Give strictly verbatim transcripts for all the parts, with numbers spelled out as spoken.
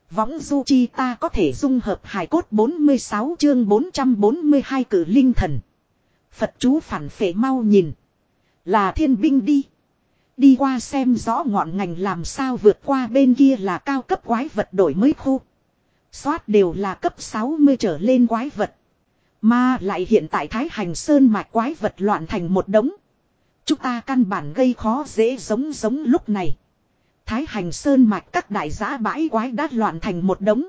Võng du chi ta có thể dung hợp hài cốt bốn mươi sáu chương bốn trăm bốn mươi hai cử linh thần. Phật chú phản phệ mau nhìn. Là thiên binh đi. Đi qua xem rõ ngọn ngành làm sao vượt qua bên kia là cao cấp quái vật đổi mới khu. Xoát đều là cấp sáu mươi trở lên quái vật. Mà lại hiện tại Thái Hành Sơn mạch quái vật loạn thành một đống. Chúng ta căn bản gây khó dễ giống giống lúc này. Thái Hành Sơn mạch các đại giã bãi quái đã loạn thành một đống.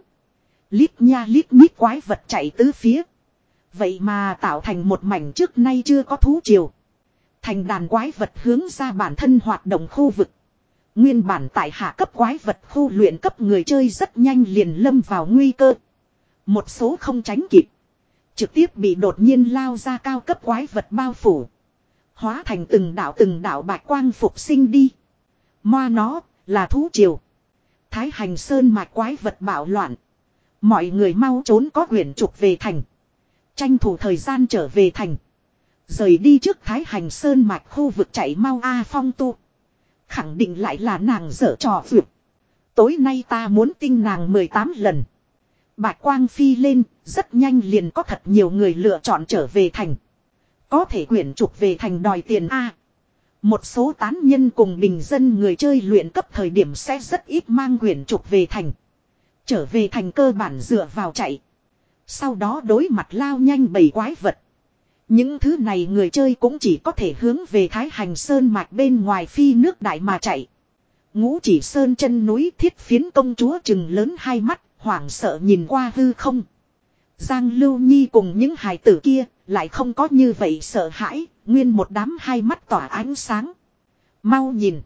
Lít nha lít nhít quái vật chạy tứ phía. Vậy mà tạo thành một mảnh trước nay chưa có thú triều. Thành đàn quái vật hướng ra bản thân hoạt động khu vực. Nguyên bản tại hạ cấp quái vật khu luyện cấp người chơi rất nhanh liền lâm vào nguy cơ. Một số không tránh kịp. Trực tiếp bị đột nhiên lao ra cao cấp quái vật bao phủ. Hóa thành từng đảo từng đảo bạch quang phục sinh đi. Moa nó là thú triều. Thái Hành Sơn mạch quái vật bạo loạn. Mọi người mau trốn có quyển trục về thành. Tranh thủ thời gian trở về thành. Rời đi trước Thái Hành Sơn mạch khu vực chạy mau A Phong tu. Khẳng định lại là nàng dở trò vượt. Tối nay ta muốn tinh nàng mười tám lần. Bạch quang phi lên, rất nhanh liền có thật nhiều người lựa chọn trở về thành. Có thể quyển trục về thành đòi tiền A. Một số tán nhân cùng bình dân người chơi luyện cấp thời điểm sẽ rất ít mang quyển trục về thành. Trở về thành cơ bản dựa vào chạy. Sau đó đối mặt lao nhanh bầy quái vật. Những thứ này người chơi cũng chỉ có thể hướng về Thái Hành Sơn mạch bên ngoài phi nước đại mà chạy. Ngũ Chỉ Sơn chân núi Thiết Phiến công chúa trừng lớn hai mắt, hoảng sợ nhìn qua hư không. Giang Lưu Nhi cùng những hài tử kia lại không có như vậy sợ hãi, nguyên một đám hai mắt tỏa ánh sáng. Mau nhìn,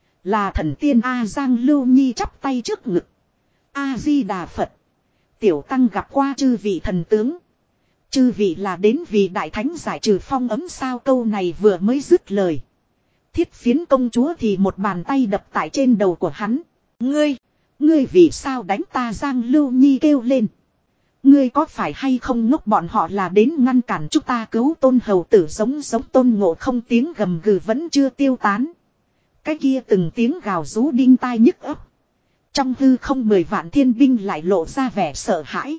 là thần tiên A. Giang Lưu Nhi chắp tay trước ngực. A Di Đà Phật. Tiểu tăng gặp qua chư vị thần tướng. Chư vị là đến vì đại thánh giải trừ phong ấm sao, câu này vừa mới dứt lời. Thiết Phiến công chúa thì một bàn tay đập tại trên đầu của hắn. Ngươi, ngươi vì sao đánh ta? Giang Lưu Nhi kêu lên. Ngươi có phải hay không ngốc, bọn họ là đến ngăn cản chúng ta cứu Tôn hầu tử. Giống giống Tôn Ngộ Không tiếng gầm gừ vẫn chưa tiêu tán. Cái kia từng tiếng gào rú đinh tai nhức ấp. Trong hư không mười vạn thiên binh lại lộ ra vẻ sợ hãi.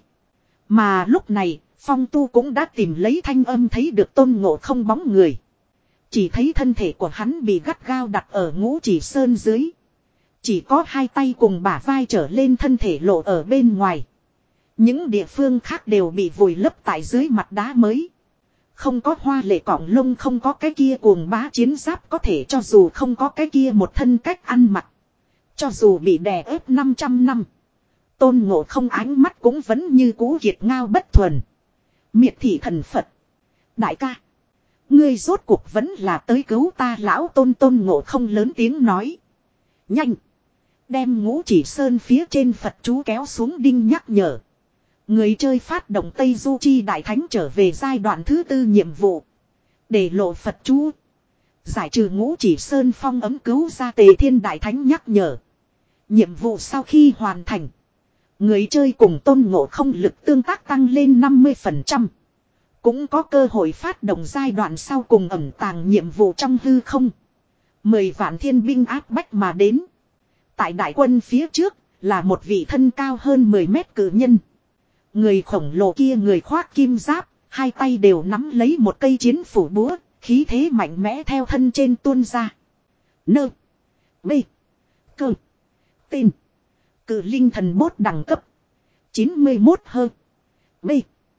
Mà lúc này Phong Tu cũng đã tìm lấy thanh âm thấy được Tôn Ngộ Không bóng người. Chỉ thấy thân thể của hắn bị gắt gao đặt ở Ngũ Chỉ Sơn dưới. Chỉ có hai tay cùng bả vai trở lên thân thể lộ ở bên ngoài. Những địa phương khác đều bị vùi lấp tại dưới mặt đá mới. Không có hoa lệ cọng lông, không có cái kia cuồng bá chiến giáp có thể, cho dù không có cái kia một thân cách ăn mặc. Cho dù bị đè ép năm trăm năm. Tôn Ngộ Không ánh mắt cũng vẫn như cũ kiệt ngao bất thuần. Miệt thị thần Phật. Đại ca, ngươi rốt cuộc vẫn là tới cứu ta. Lão Tôn Tôn Ngộ Không lớn tiếng nói. Nhanh, đem Ngũ Chỉ Sơn phía trên Phật chú kéo xuống đinh nhắc nhở. Người chơi phát động Tây Du Chi Đại Thánh trở về giai đoạn thứ tư nhiệm vụ. Để lộ Phật chú. Giải trừ Ngũ Chỉ Sơn phong ấm, cứu ra Tề Thiên Đại Thánh nhắc nhở. Nhiệm vụ sau khi hoàn thành, người chơi cùng Tôn Ngộ Không lực tương tác tăng lên năm mươi phần trăm. Cũng có cơ hội phát động giai đoạn sau cùng ẩn tàng nhiệm vụ trong hư không. Mười vạn thiên binh áp bách mà đến. Tại đại quân phía trước là một vị thân cao hơn mười mét cử nhân. Người khổng lồ kia người khoác kim giáp, hai tay đều nắm lấy một cây chiến phủ búa, khí thế mạnh mẽ theo thân trên tuôn ra. Nơ. Bê. Cơ. Tên. Cử linh thần bốt đẳng cấp. chín mươi mốt hơ. Bê.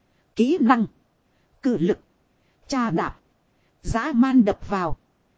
Kỹ năng. Cử lực. Cha đạp. Dã man đập vào.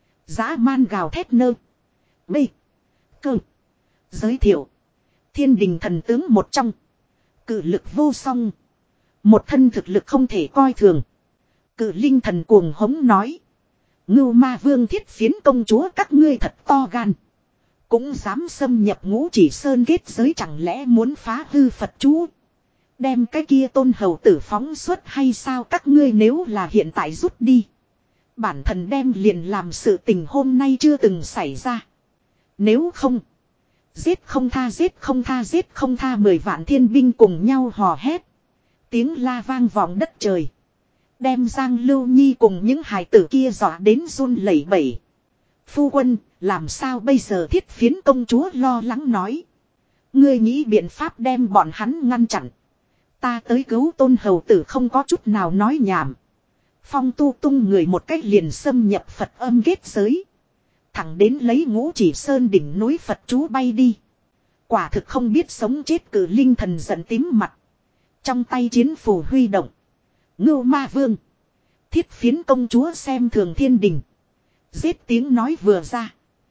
Dã man gào thét. Nơ. Bê. Cơ. Giới thiệu. Thiên đình thần tướng một trong. Cử lực vô song. Một thân thực lực không thể coi thường. Cử linh thần cuồng hống nói. Ngưu Ma Vương Thiết Phiến công chúa các ngươi thật to gan. Cũng dám xâm nhập Ngũ Chỉ Sơn kết giới, chẳng lẽ muốn phá hư Phật chú. Đem cái kia Tôn hầu tử phóng xuất hay sao? Các ngươi nếu là hiện tại rút đi. Bản thần đem liền làm sự tình hôm nay chưa từng xảy ra. Nếu không. Giết không tha, giết không tha, giết không tha. Mười vạn thiên binh cùng nhau hò hét. Tiếng la vang vọng đất trời. Đem Giang Lưu Nhi cùng những hài tử kia dọa đến run lẩy bẩy. Phu quân, làm sao bây giờ? Thiết Phiến công chúa lo lắng nói. Ngươi nghĩ biện pháp đem bọn hắn ngăn chặn. Ta tới cứu Tôn hầu tử không có chút nào nói nhảm. Phong Tu tung người một cách liền xâm nhập Phật âm kết giới. Thẳng đến lấy Ngũ Chỉ Sơn đỉnh núi Phật chú bay đi. Quả thực không biết sống chết, cử linh thần giận tím mặt. Trong tay chiến phù huy động. Ngưu Ma Vương. Thiết Phiến công chúa xem thường thiên đình. Giết tiếng nói vừa ra.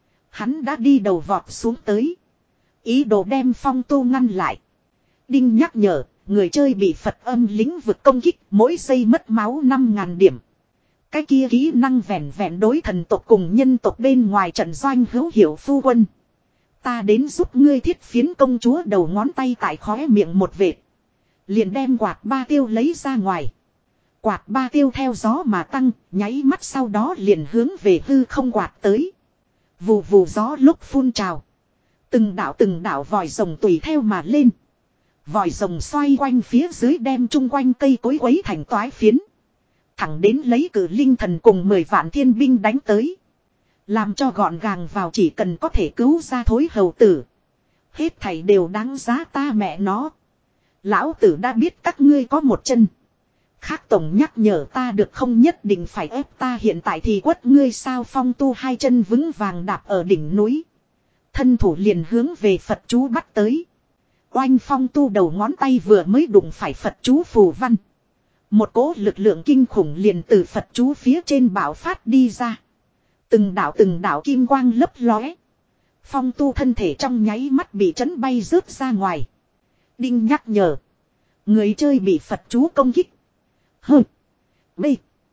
Hắn đã đi đầu vọt xuống tới. Ý đồ đem Phong Tu ngăn lại. Đinh nhắc nhở, người chơi bị Phật âm lĩnh vực công kích, mỗi giây mất máu năm ngàn điểm. Cái kia kỹ năng vẹn vẹn đối thần tộc cùng nhân tộc bên ngoài trận doanh hữu hiệu phu quân. Ta đến giúp ngươi. Thiết Phiến công chúa đầu ngón tay tại khóe miệng một vệt. Liền đem quạt ba tiêu lấy ra ngoài. Quạt ba tiêu theo gió mà tăng, nháy mắt sau đó liền hướng về hư không quạt tới. Vù vù gió lúc phun trào. Từng đảo từng đảo vòi rồng tùy theo mà lên. Vòi rồng xoay quanh phía dưới đem chung quanh cây cối quấy thành toái phiến. Thẳng đến lấy cử linh thần cùng mười vạn thiên binh đánh tới. Làm cho gọn gàng vào, chỉ cần có thể cứu ra thối hầu tử. Hết thảy đều đáng giá. Ta mẹ nó. Lão tử đã biết các ngươi có một chân. Khác tổng nhắc nhở ta được không, nhất định phải ép ta hiện tại thì quất ngươi sao. Phong Tu hai chân vững vàng đạp ở đỉnh núi. Thân thủ liền hướng về Phật chú bắt tới. Oanh, Phong Tu đầu ngón tay vừa mới đụng phải Phật chú phù văn. Một cỗ lực lượng kinh khủng liền từ Phật chú phía trên bạo phát đi ra. Từng đạo từng đạo kim quang lấp lóe. Phong Tu thân thể trong nháy mắt bị chấn bay rớt ra ngoài. Đinh nhắc nhở. Người chơi bị Phật chú công kích. Hừ. B.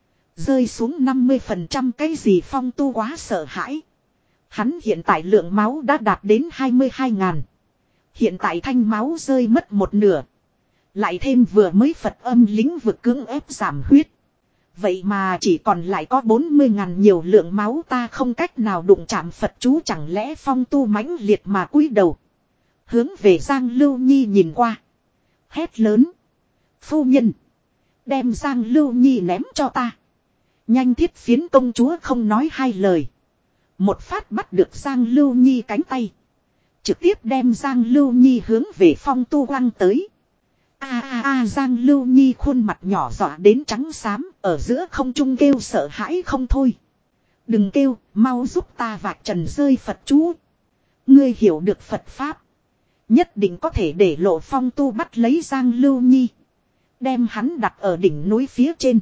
Rơi xuống năm mươi phần trăm cái gì. Phong Tu quá sợ hãi. Hắn hiện tại lượng máu đã đạt đến hai mươi hai ngàn. Hiện tại thanh máu rơi mất một nửa. Lại thêm vừa mới Phật âm lĩnh vực cưỡng ép giảm huyết. Vậy mà chỉ còn lại có bốn mươi ngàn nhiều lượng máu, ta không cách nào đụng chạm Phật chú. Chẳng lẽ Phong Tu mãnh liệt mà cúi đầu. Hướng về Giang Lưu Nhi nhìn qua. Hét lớn. Phu nhân. Đem Giang Lưu Nhi ném cho ta. Nhanh. Thiết Phiến công chúa không nói hai lời. Một phát bắt được Giang Lưu Nhi cánh tay. Trực tiếp đem Giang Lưu Nhi hướng về Phong Tu quăng tới. A a a, Giang Lưu Nhi khuôn mặt nhỏ dọa đến trắng xám, ở giữa không trung kêu sợ hãi không thôi. Đừng kêu, mau giúp ta vạch trần rơi Phật chú. Ngươi hiểu được Phật Pháp. Nhất định có thể để lộ. Phong Tu bắt lấy Giang Lưu Nhi. Đem hắn đặt ở đỉnh núi phía trên.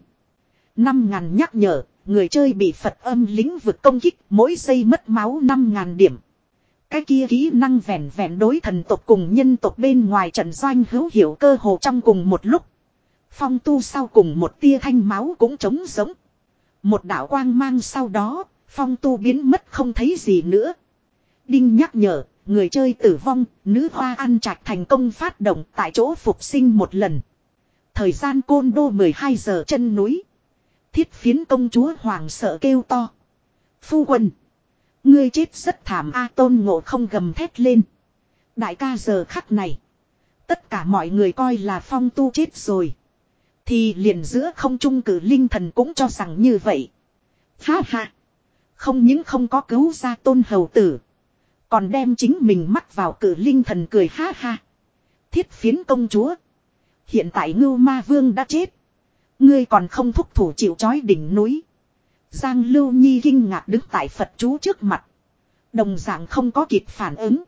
Năm ngàn nhắc nhở, người chơi bị Phật âm lĩnh vực công kích, mỗi giây mất máu năm ngàn điểm. Cái kia kỹ năng vẹn vẹn đối thần tộc cùng nhân tộc bên ngoài trận doanh hữu hiệu, cơ hồ trong cùng một lúc. Phong Tu sau cùng một tia thanh máu cũng trống giống. Một đạo quang mang sau đó, Phong Tu biến mất không thấy gì nữa. Đinh nhắc nhở, người chơi tử vong, nữ hoa ăn trạch thành công phát động tại chỗ phục sinh một lần. Thời gian côn đô mười hai giờ chân núi. Thiết Phiến công chúa hoàng sợ kêu to. Phu quân. Ngươi chết rất thảm a. Tôn Ngộ Không gầm thét lên. Đại ca giờ khắc này. Tất cả mọi người coi là Phong Tu chết rồi. Thì liền giữa không trung cử linh thần cũng cho rằng như vậy. Ha ha. Không những không có cứu ra Tôn hầu tử. Còn đem chính mình mắc vào cử linh thần cười ha ha. Thiết Phiến công chúa. Hiện tại Ngưu Ma Vương đã chết. Ngươi còn không thúc thủ chịu trói đỉnh núi. Giang Lưu Nhi kinh ngạc đứng tại Phật chú trước mặt. Đồng dạng không có kịp phản ứng.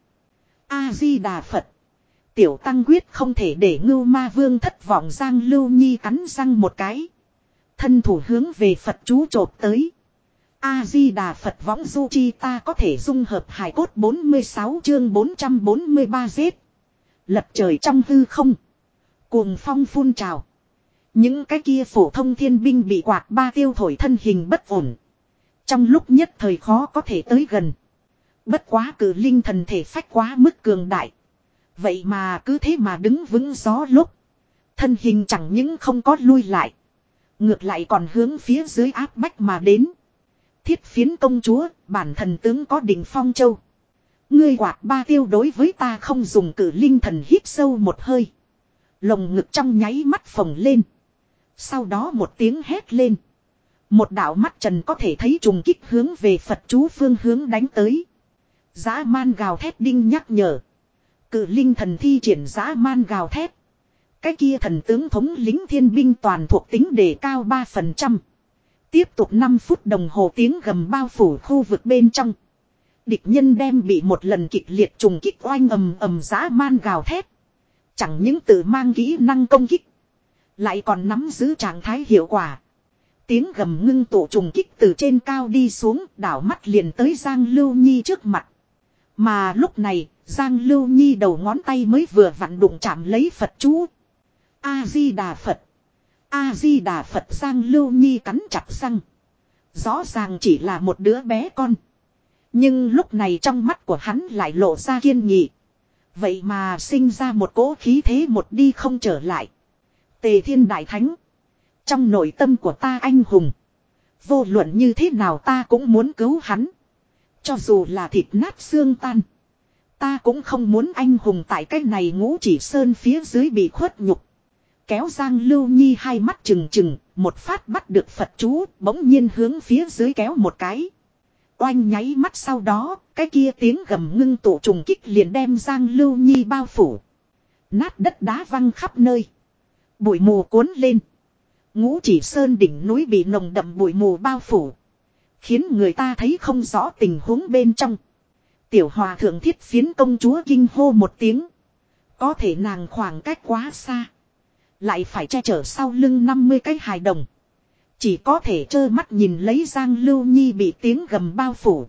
A-di-đà Phật. Tiểu tăng quyết không thể để Ngưu Ma Vương thất vọng. Giang Lưu Nhi cắn răng một cái. Thân thủ hướng về Phật chú chộp tới. A-di-đà Phật võng du chi, ta có thể dung hợp hài cốt. Bốn mươi sáu chương bốn trăm bốn mươi ba giết. Lật trời trong hư không. Cuồng phong phun trào. Những cái kia phổ thông thiên binh bị quạt ba tiêu thổi thân hình bất ổn. Trong lúc nhất thời khó có thể tới gần. Bất quá cử linh thần thể phách quá mức cường đại. Vậy mà cứ thế mà đứng vững gió lúc. Thân hình chẳng những không có lui lại. Ngược lại còn hướng phía dưới áp bách mà đến. Thiết Phiến công chúa, bản thần tướng có đỉnh phong châu. Ngươi quạt ba tiêu đối với ta không dùng. Cử linh thần hít sâu một hơi. Lồng ngực trong nháy mắt phồng lên. Sau đó một tiếng hét lên. Một đạo mắt trần có thể thấy trùng kích hướng về Phật chú phương hướng đánh tới. Dã man gào thét. Đinh nhắc nhở. Cự linh thần thi triển dã man gào thét. Cái kia thần tướng thống lính thiên binh toàn thuộc tính đề cao ba phần trăm. Tiếp tục năm phút đồng hồ tiếng gầm bao phủ khu vực bên trong. Địch nhân đem bị một lần kịch liệt trùng kích oanh ầm ầm dã man gào thét. Chẳng những tự mang kỹ năng công kích. Lại còn nắm giữ trạng thái hiệu quả. Tiếng gầm ngưng tụ trùng kích từ trên cao đi xuống, đảo mắt liền tới Giang Lưu Nhi trước mặt. Mà lúc này, Giang Lưu Nhi đầu ngón tay mới vừa vặn đụng chạm lấy Phật chú. A-di-đà Phật. A-di-đà Phật. Giang Lưu Nhi cắn chặt răng. Rõ ràng chỉ là một đứa bé con. Nhưng lúc này trong mắt của hắn lại lộ ra kiên nghị. Vậy mà sinh ra một cỗ khí thế một đi không trở lại. Tề Thiên Đại Thánh. Trong nội tâm của ta anh hùng. Vô luận như thế nào ta cũng muốn cứu hắn. Cho dù là thịt nát xương tan. Ta cũng không muốn anh hùng tại cái này Ngũ Chỉ Sơn phía dưới bị khuất nhục. Kéo Giang Lưu Nhi hai mắt trừng trừng. Một phát bắt được Phật chú. Bỗng nhiên hướng phía dưới kéo một cái. Oanh nháy mắt sau đó. Cái kia tiếng gầm ngưng tụ trùng kích liền đem Giang Lưu Nhi bao phủ. Nát đất đá văng khắp nơi. Bụi mù cuốn lên. Ngũ Chỉ Sơn đỉnh núi bị nồng đậm bụi mù bao phủ. Khiến người ta thấy không rõ tình huống bên trong. Tiểu hòa thượng Thiết Phiến công chúa kinh hô một tiếng. Có thể nàng khoảng cách quá xa. Lại phải che chở sau lưng năm mươi cái hài đồng. Chỉ có thể trơ mắt nhìn lấy Giang Lưu Nhi bị tiếng gầm bao phủ.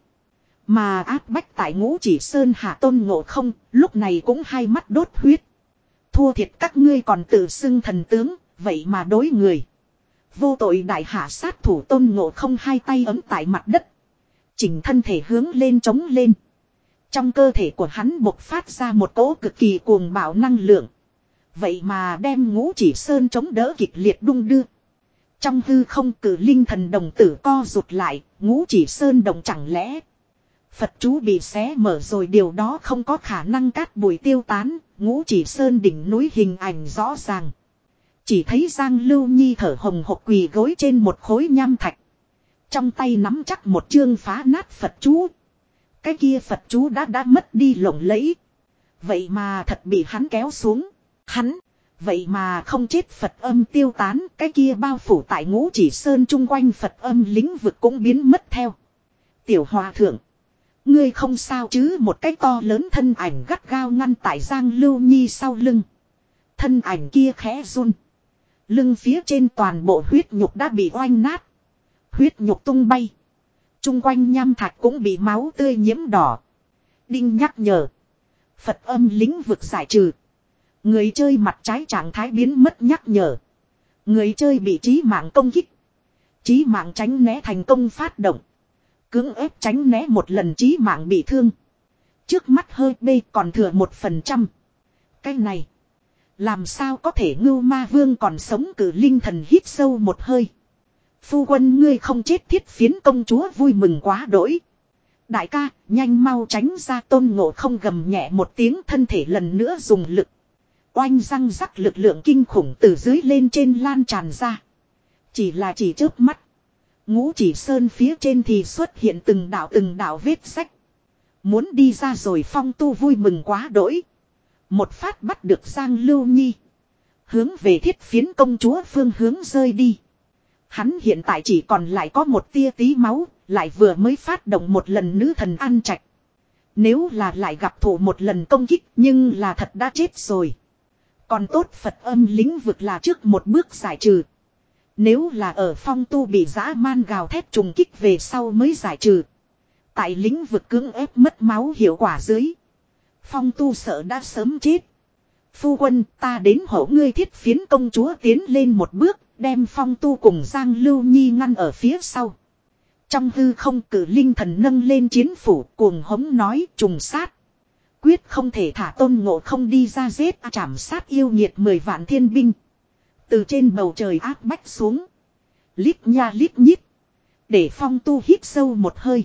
Mà áp bách tại Ngũ Chỉ Sơn hạ Tôn Ngộ Không, lúc này cũng hai mắt đốt huyết. Thua thiệt các ngươi còn tự xưng thần tướng, vậy mà đối người. Vô tội đại hạ sát thủ Tôn Ngộ Không hai tay ấm tại mặt đất. Chỉnh thân thể hướng lên trống lên. Trong cơ thể của hắn bộc phát ra một cỗ cực kỳ cuồng bạo năng lượng. Vậy mà đem Ngũ Chỉ Sơn chống đỡ kịch liệt đung đưa. Trong hư không cử linh thần đồng tử co rụt lại, Ngũ Chỉ Sơn đồng chẳng lẽ. Phật chú bị xé mở rồi điều đó không có khả năng cát bụi tiêu tán, Ngũ Chỉ Sơn đỉnh núi hình ảnh rõ ràng. Chỉ thấy Giang Lưu Nhi thở hồng hộc quỳ gối trên một khối nham thạch. Trong tay nắm chắc một chương phá nát Phật chú. Cái kia Phật chú đã đã mất đi lộng lẫy. Vậy mà thật bị hắn kéo xuống. Hắn, vậy mà không chết Phật âm tiêu tán. Cái kia bao phủ tại Ngũ Chỉ Sơn chung quanh Phật âm lĩnh vực cũng biến mất theo. Tiểu hòa thượng. Ngươi không sao chứ, một cái to lớn thân ảnh gắt gao ngăn tại Giang Lưu Nhi sau lưng. Thân ảnh kia khẽ run. Lưng phía trên toàn bộ huyết nhục đã bị oanh nát. Huyết nhục tung bay. Trung quanh nham thạch cũng bị máu tươi nhiễm đỏ. Đinh nhắc nhở. Phật âm lĩnh vực giải trừ. Người chơi mặt trái trạng thái biến mất nhắc nhở. Người chơi bị chí mạng công kích. Chí mạng tránh né thành công phát động. Cưỡng ép tránh né một lần chí mạng bị thương. Trước mắt hơi bê còn thừa một phần trăm. Cái này. Làm sao có thể Ngưu Ma Vương còn sống? Cử linh thần hít sâu một hơi. Phu quân ngươi không chết. Thiết Phiến công chúa vui mừng quá đỗi. Đại ca, nhanh mau tránh ra. Tôn Ngộ Không gầm nhẹ một tiếng, thân thể lần nữa dùng lực. Oanh răng rắc, lực lượng kinh khủng từ dưới lên trên lan tràn ra. Chỉ là chỉ chớp mắt. Ngũ Chỉ Sơn phía trên thì xuất hiện từng đạo từng đạo vết sách. Muốn đi ra rồi. Phong Tu vui mừng quá đỗi. Một phát bắt được Giang Lưu Nhi. Hướng về Thiết Phiến công chúa phương hướng rơi đi. Hắn hiện tại chỉ còn lại có một tia tí máu. Lại vừa mới phát động một lần nữ thần ăn trạch. Nếu là lại gặp thủ một lần công kích, nhưng là thật đã chết rồi. Còn tốt Phật âm lĩnh vực là trước một bước giải trừ. Nếu là ở Phong Tu bị dã man gào thét trùng kích về sau mới giải trừ. Tại lĩnh vực cưỡng ép mất máu hiệu quả dưới. Phong Tu sợ đã sớm chết. Phu quân, ta đến hộ ngươi. Thiết Phiến công chúa tiến lên một bước, đem Phong Tu cùng Giang Lưu Nhi ngăn ở phía sau. Trong hư không cử linh thần nâng lên chiến phủ, cuồng hống nói trùng sát. Quyết không thể thả Tôn Ngộ Không đi ra giết chảm sát yêu nghiệt mười vạn thiên binh. Từ trên bầu trời áp bách xuống. Lít nha lít nhít. Để Phong Tu hít sâu một hơi.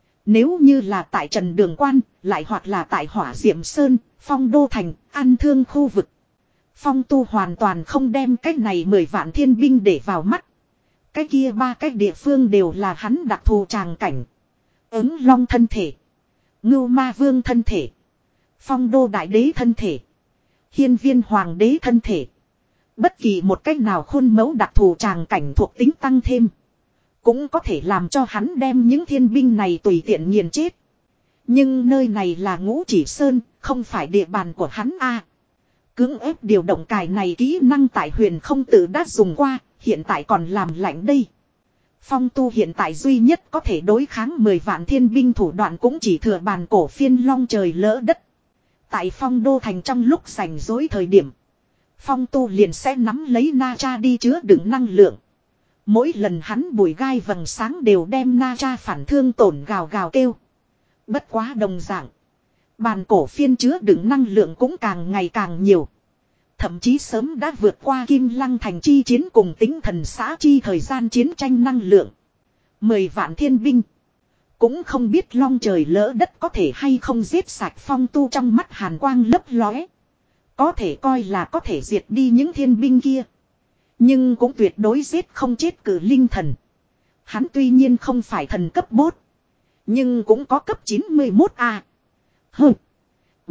Nếu như là tại Trần Đường Quan, lại hoặc là tại Hỏa Diệm Sơn, Phong Đô Thành, An Thương khu vực. Phong Tu hoàn toàn không đem cái này mười vạn thiên binh để vào mắt. Cái kia ba cái địa phương đều là hắn đặc thù tràng cảnh. Ứng Long thân thể. Ngưu Ma Vương thân thể. Phong đô đại đế thân thể. Hiên viên hoàng đế thân thể. Bất kỳ một cách nào khuôn mẫu đặc thù tràng cảnh thuộc tính tăng thêm. Cũng có thể làm cho hắn đem những thiên binh này tùy tiện nghiền chết. Nhưng nơi này là Ngũ Chỉ Sơn, không phải địa bàn của hắn a. Cưỡng ép điều động cài này kỹ năng tại huyền không tự đã dùng qua, hiện tại còn làm lạnh đây. Phong tu hiện tại duy nhất có thể đối kháng mười vạn thiên binh thủ đoạn cũng chỉ thừa bàn cổ phiên long trời lỡ đất. Tại phong đô thành trong lúc rảnh rỗi thời điểm. Phong tu liền sẽ nắm lấy na cha đi chứa đựng năng lượng. Mỗi lần hắn bùi gai vầng sáng đều đem na cha phản thương tổn gào gào kêu. Bất quá đồng dạng. Bàn cổ phiên chứa đựng năng lượng cũng càng ngày càng nhiều. Thậm chí sớm đã vượt qua Kim Lăng thành chi chiến cùng tính thần xã chi thời gian chiến tranh năng lượng. Mười vạn thiên binh. Cũng không biết long trời lỡ đất có thể hay không giết sạch phong tu trong mắt hàn quang lấp lóe. Có thể coi là có thể diệt đi những thiên binh kia. Nhưng cũng tuyệt đối giết không chết cử linh thần. Hắn tuy nhiên không phải thần cấp bốt. Nhưng cũng có cấp chín mươi mốt A. Hừ. B.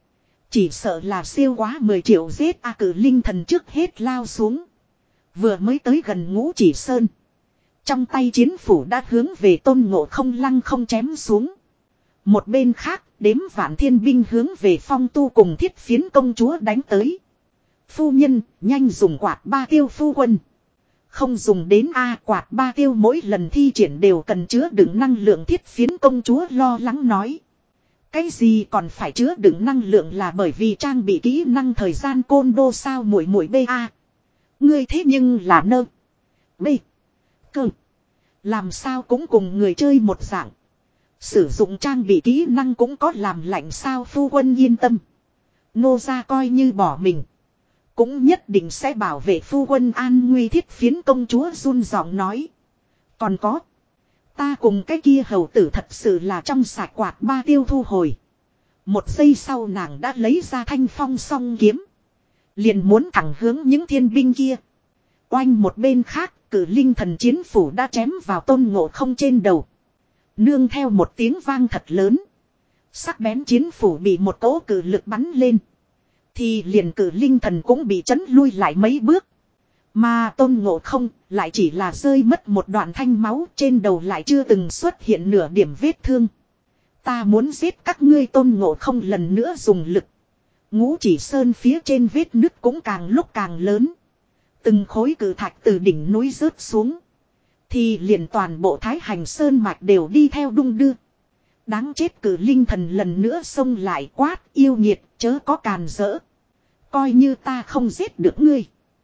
Chỉ sợ là siêu quá mười triệu giết A cử linh thần trước hết lao xuống. Vừa mới tới gần Ngũ Chỉ Sơn. Trong tay chiến phủ đã hướng về Tôn Ngộ Không lăng không chém xuống. Một bên khác, đếm vạn thiên binh hướng về phong tu cùng thiết phiến công chúa đánh tới. Phu nhân, nhanh dùng quạt ba tiêu phu quân. Không dùng đến A quạt ba tiêu mỗi lần thi triển đều cần chứa đựng năng lượng thiết phiến công chúa lo lắng nói. Cái gì còn phải chứa đựng năng lượng là bởi vì trang bị kỹ năng thời gian côn đô sao muội muội bê a. Ngươi thế nhưng là nơ. B. Cơ. Làm sao cũng cùng người chơi một dạng. Sử dụng trang bị kỹ năng cũng có làm lạnh sao phu quân yên tâm. Nô ra coi như bỏ mình. Cũng nhất định sẽ bảo vệ phu quân an nguy thiết phiến công chúa run giọng nói. Còn có. Ta cùng cái kia hầu tử thật sự là trong sạch quạt ba tiêu thu hồi. Một giây sau nàng đã lấy ra thanh phong song kiếm. Liền muốn thẳng hướng những thiên binh kia. Oanh một bên khác, cử linh thần chiến phủ đã chém vào Tôn Ngộ Không trên đầu. Nương theo một tiếng vang thật lớn. Sắc bén chiến phủ bị một cỗ cử lực bắn lên. Thì liền cử linh thần cũng bị chấn lui lại mấy bước. Mà Tôn Ngộ Không lại chỉ là rơi mất một đoạn thanh máu trên đầu lại chưa từng xuất hiện nửa điểm vết thương. Ta muốn giết các ngươi Tôn Ngộ Không lần nữa dùng lực. Ngũ Chỉ Sơn phía trên vết nứt cũng càng lúc càng lớn. Từng khối cử thạch từ đỉnh núi rớt xuống. Thì liền toàn bộ Thái Hành Sơn mạch đều đi theo đung đưa. Đáng chết cử linh thần lần nữa xông lại quát yêu nghiệt chớ có càn rỡ. Coi như ta không giết được ngươi.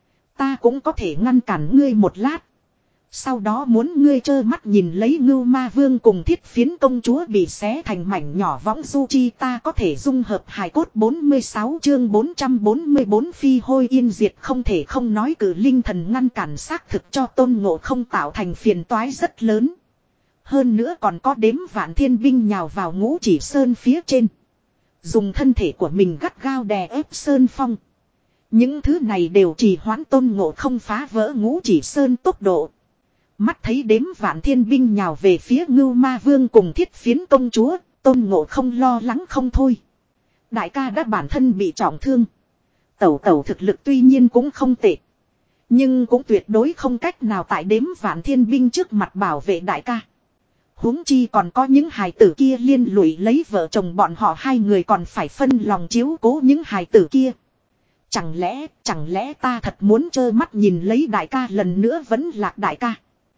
Ta cũng có thể ngăn cản ngươi một lát. Sau đó muốn ngươi trơ mắt nhìn lấy Ngưu Ma Vương cùng thiết phiến công chúa bị xé thành mảnh nhỏ võng du chi ta có thể dung hợp hài cốt bốn mươi sáu chương bốn trăm bốn mươi bốn phi hôi yên diệt không thể không nói cử linh thần ngăn cản xác thực cho Tôn Ngộ Không tạo thành phiền toái rất lớn. Hơn nữa còn có đếm vạn thiên binh nhào vào Ngũ Chỉ Sơn phía trên. Dùng thân thể của mình gắt gao đè ép Sơn Phong. Những thứ này đều trì hoãn Tôn Ngộ Không phá vỡ Ngũ Chỉ Sơn tốc độ. Mắt thấy đếm vạn thiên binh nhào về phía Ngưu Ma Vương cùng thiết phiến công chúa, Tôn Ngộ Không lo lắng không thôi. Đại ca đã bản thân bị trọng thương. Tẩu tẩu thực lực tuy nhiên cũng không tệ. Nhưng cũng tuyệt đối không cách nào tại đếm vạn thiên binh trước mặt bảo vệ đại ca. Huống chi còn có những hài tử kia liên lụy lấy vợ chồng bọn họ hai người còn phải phân lòng chiếu cố những hài tử kia. Chẳng lẽ, chẳng lẽ ta thật muốn trơ mắt nhìn lấy đại ca lần nữa vẫn lạc đại ca.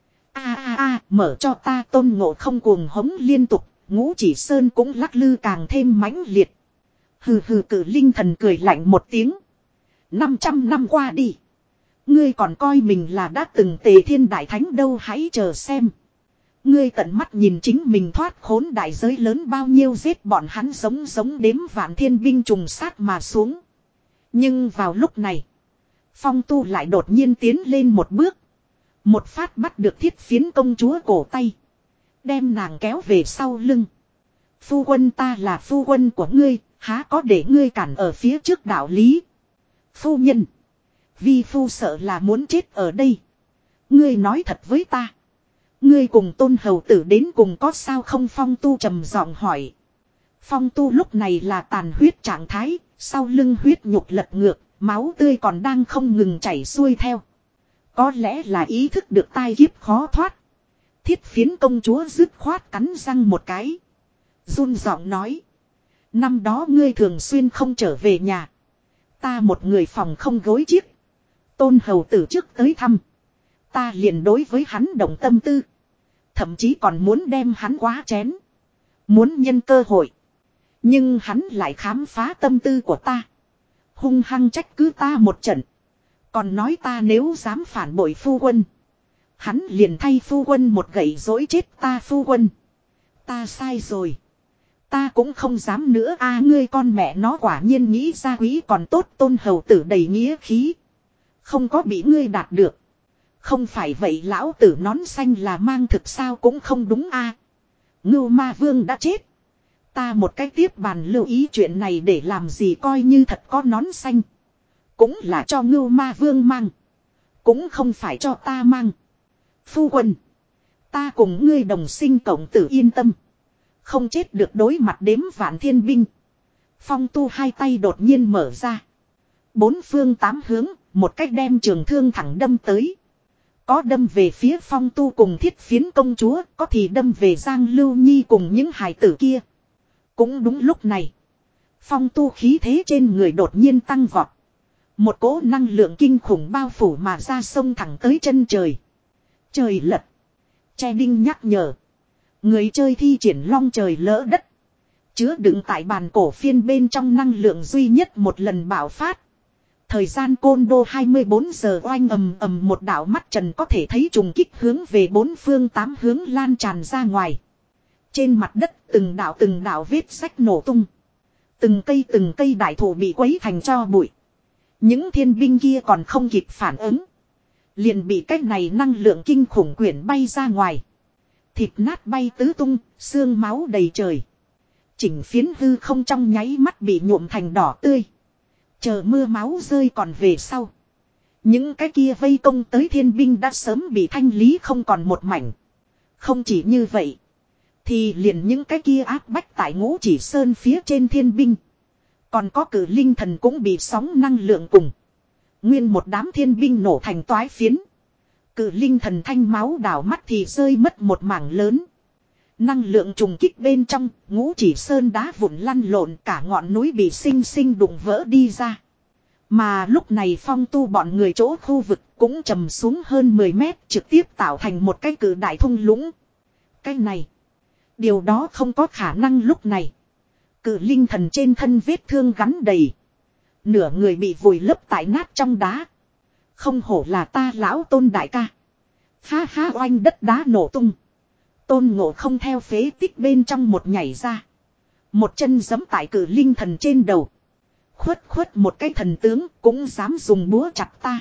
A a a, mở cho ta Tôn Ngộ Không cuồng hống liên tục, Ngũ Chỉ Sơn cũng lắc lư càng thêm mãnh liệt. Hừ hừ cử linh thần cười lạnh một tiếng. Năm trăm năm qua đi. Ngươi còn coi mình là đã từng tề thiên đại thánh đâu hãy chờ xem. Ngươi tận mắt nhìn chính mình thoát khốn đại giới lớn bao nhiêu giết bọn hắn giống giống đếm vạn thiên binh trùng sát mà xuống. Nhưng vào lúc này, Phong Tu lại đột nhiên tiến lên một bước. Một phát bắt được thiết phiến công chúa cổ tay. Đem nàng kéo về sau lưng. Phu quân ta là phu quân của ngươi, há có để ngươi cản ở phía trước đạo lý. Phu nhân. Vi phu sợ là muốn chết ở đây. Ngươi nói thật với ta. Ngươi cùng Tôn hầu tử đến cùng có sao không? Phong Tu trầm giọng hỏi. Phong Tu lúc này là tàn huyết trạng thái, sau lưng huyết nhục lật ngược, máu tươi còn đang không ngừng chảy xuôi theo. Có lẽ là ý thức được tai kiếp khó thoát. Thiết Phiến công chúa dứt khoát cắn răng một cái. Run giọng nói. Năm đó ngươi thường xuyên không trở về nhà. Ta một người phòng không gối chiếc. Tôn hầu tử trước tới thăm. Ta liền đối với hắn động tâm tư. Thậm chí còn muốn đem hắn quá chén. Muốn nhân cơ hội. Nhưng hắn lại khám phá tâm tư của ta. Hung hăng trách cứ ta một trận. Còn nói ta nếu dám phản bội phu quân. Hắn liền thay phu quân một gậy dỗi chết ta phu quân. Ta sai rồi. Ta cũng không dám nữa a ngươi con mẹ nó quả nhiên nghĩ ra quý còn tốt. Tôn hầu tử đầy nghĩa khí. Không có bị ngươi đạt được. Không phải vậy lão tử nón xanh là mang thực sao cũng không đúng a. Ngưu Ma Vương đã chết. Ta một cách tiếp bàn lưu ý chuyện này để làm gì coi như thật có nón xanh. Cũng là cho Ngưu Ma Vương mang. Cũng không phải cho ta mang. Phu quân. Ta cùng ngươi đồng sinh cộng tử yên tâm. Không chết được đối mặt đếm vạn thiên binh. Phong Tu hai tay đột nhiên mở ra. Bốn phương tám hướng, một cách đem trường thương thẳng đâm tới. Có đâm về phía Phong Tu cùng Thiết Phiến công chúa, có thì đâm về Giang Lưu Nhi cùng những hài tử kia. Cũng đúng lúc này. Phong Tu khí thế trên người đột nhiên tăng vọt. Một cỗ năng lượng kinh khủng bao phủ mà ra sông thẳng tới chân trời. Trời lật. Che đinh nhắc nhở. Người chơi thi triển long trời lỡ đất. Chứa đựng tại bàn cổ phiên bên trong năng lượng duy nhất một lần bạo phát. Thời gian côn đô hai mươi bốn giờ oanh ầm ầm một đạo mắt trần có thể thấy trùng kích hướng về bốn phương tám hướng lan tràn ra ngoài. Trên mặt đất từng đạo từng đạo vết rách nổ tung. Từng cây từng cây đại thụ bị quấy thành tro bụi. Những thiên binh kia còn không kịp phản ứng. Liền bị cái này năng lượng kinh khủng quyển bay ra ngoài. Thịt nát bay tứ tung, xương máu đầy trời. Chỉnh phiến hư không trong nháy mắt bị nhuộm thành đỏ tươi. Chờ mưa máu rơi còn về sau. Những cái kia vây công tới thiên binh đã sớm bị thanh lý không còn một mảnh. Không chỉ như vậy. Thì liền những cái kia áp bách tại Ngũ Chỉ Sơn phía trên thiên binh. Còn có cử linh thần cũng bị sóng năng lượng cùng. Nguyên một đám thiên binh nổ thành toái phiến. Cử linh thần thanh máu đảo mắt thì rơi mất một mảng lớn. Năng lượng trùng kích bên trong, Ngũ Chỉ Sơn đá vụn lăn lộn cả ngọn núi bị xinh xinh đụng vỡ đi ra. Mà lúc này Phong Tu bọn người chỗ khu vực cũng trầm xuống hơn mười mét trực tiếp tạo thành một cái cử đại thung lũng. Cái này, điều đó không có khả năng lúc này. Cử linh thần trên thân vết thương gắn đầy. Nửa người bị vùi lấp tại nát trong đá. Không hổ là ta lão Tôn đại ca. Ha ha oanh đất đá nổ tung. Tôn Ngộ không theo phế tích bên trong một nhảy ra. Một chân giẫm tại cử linh thần trên đầu. Khuất khuất một cái thần tướng cũng dám dùng búa chặt ta.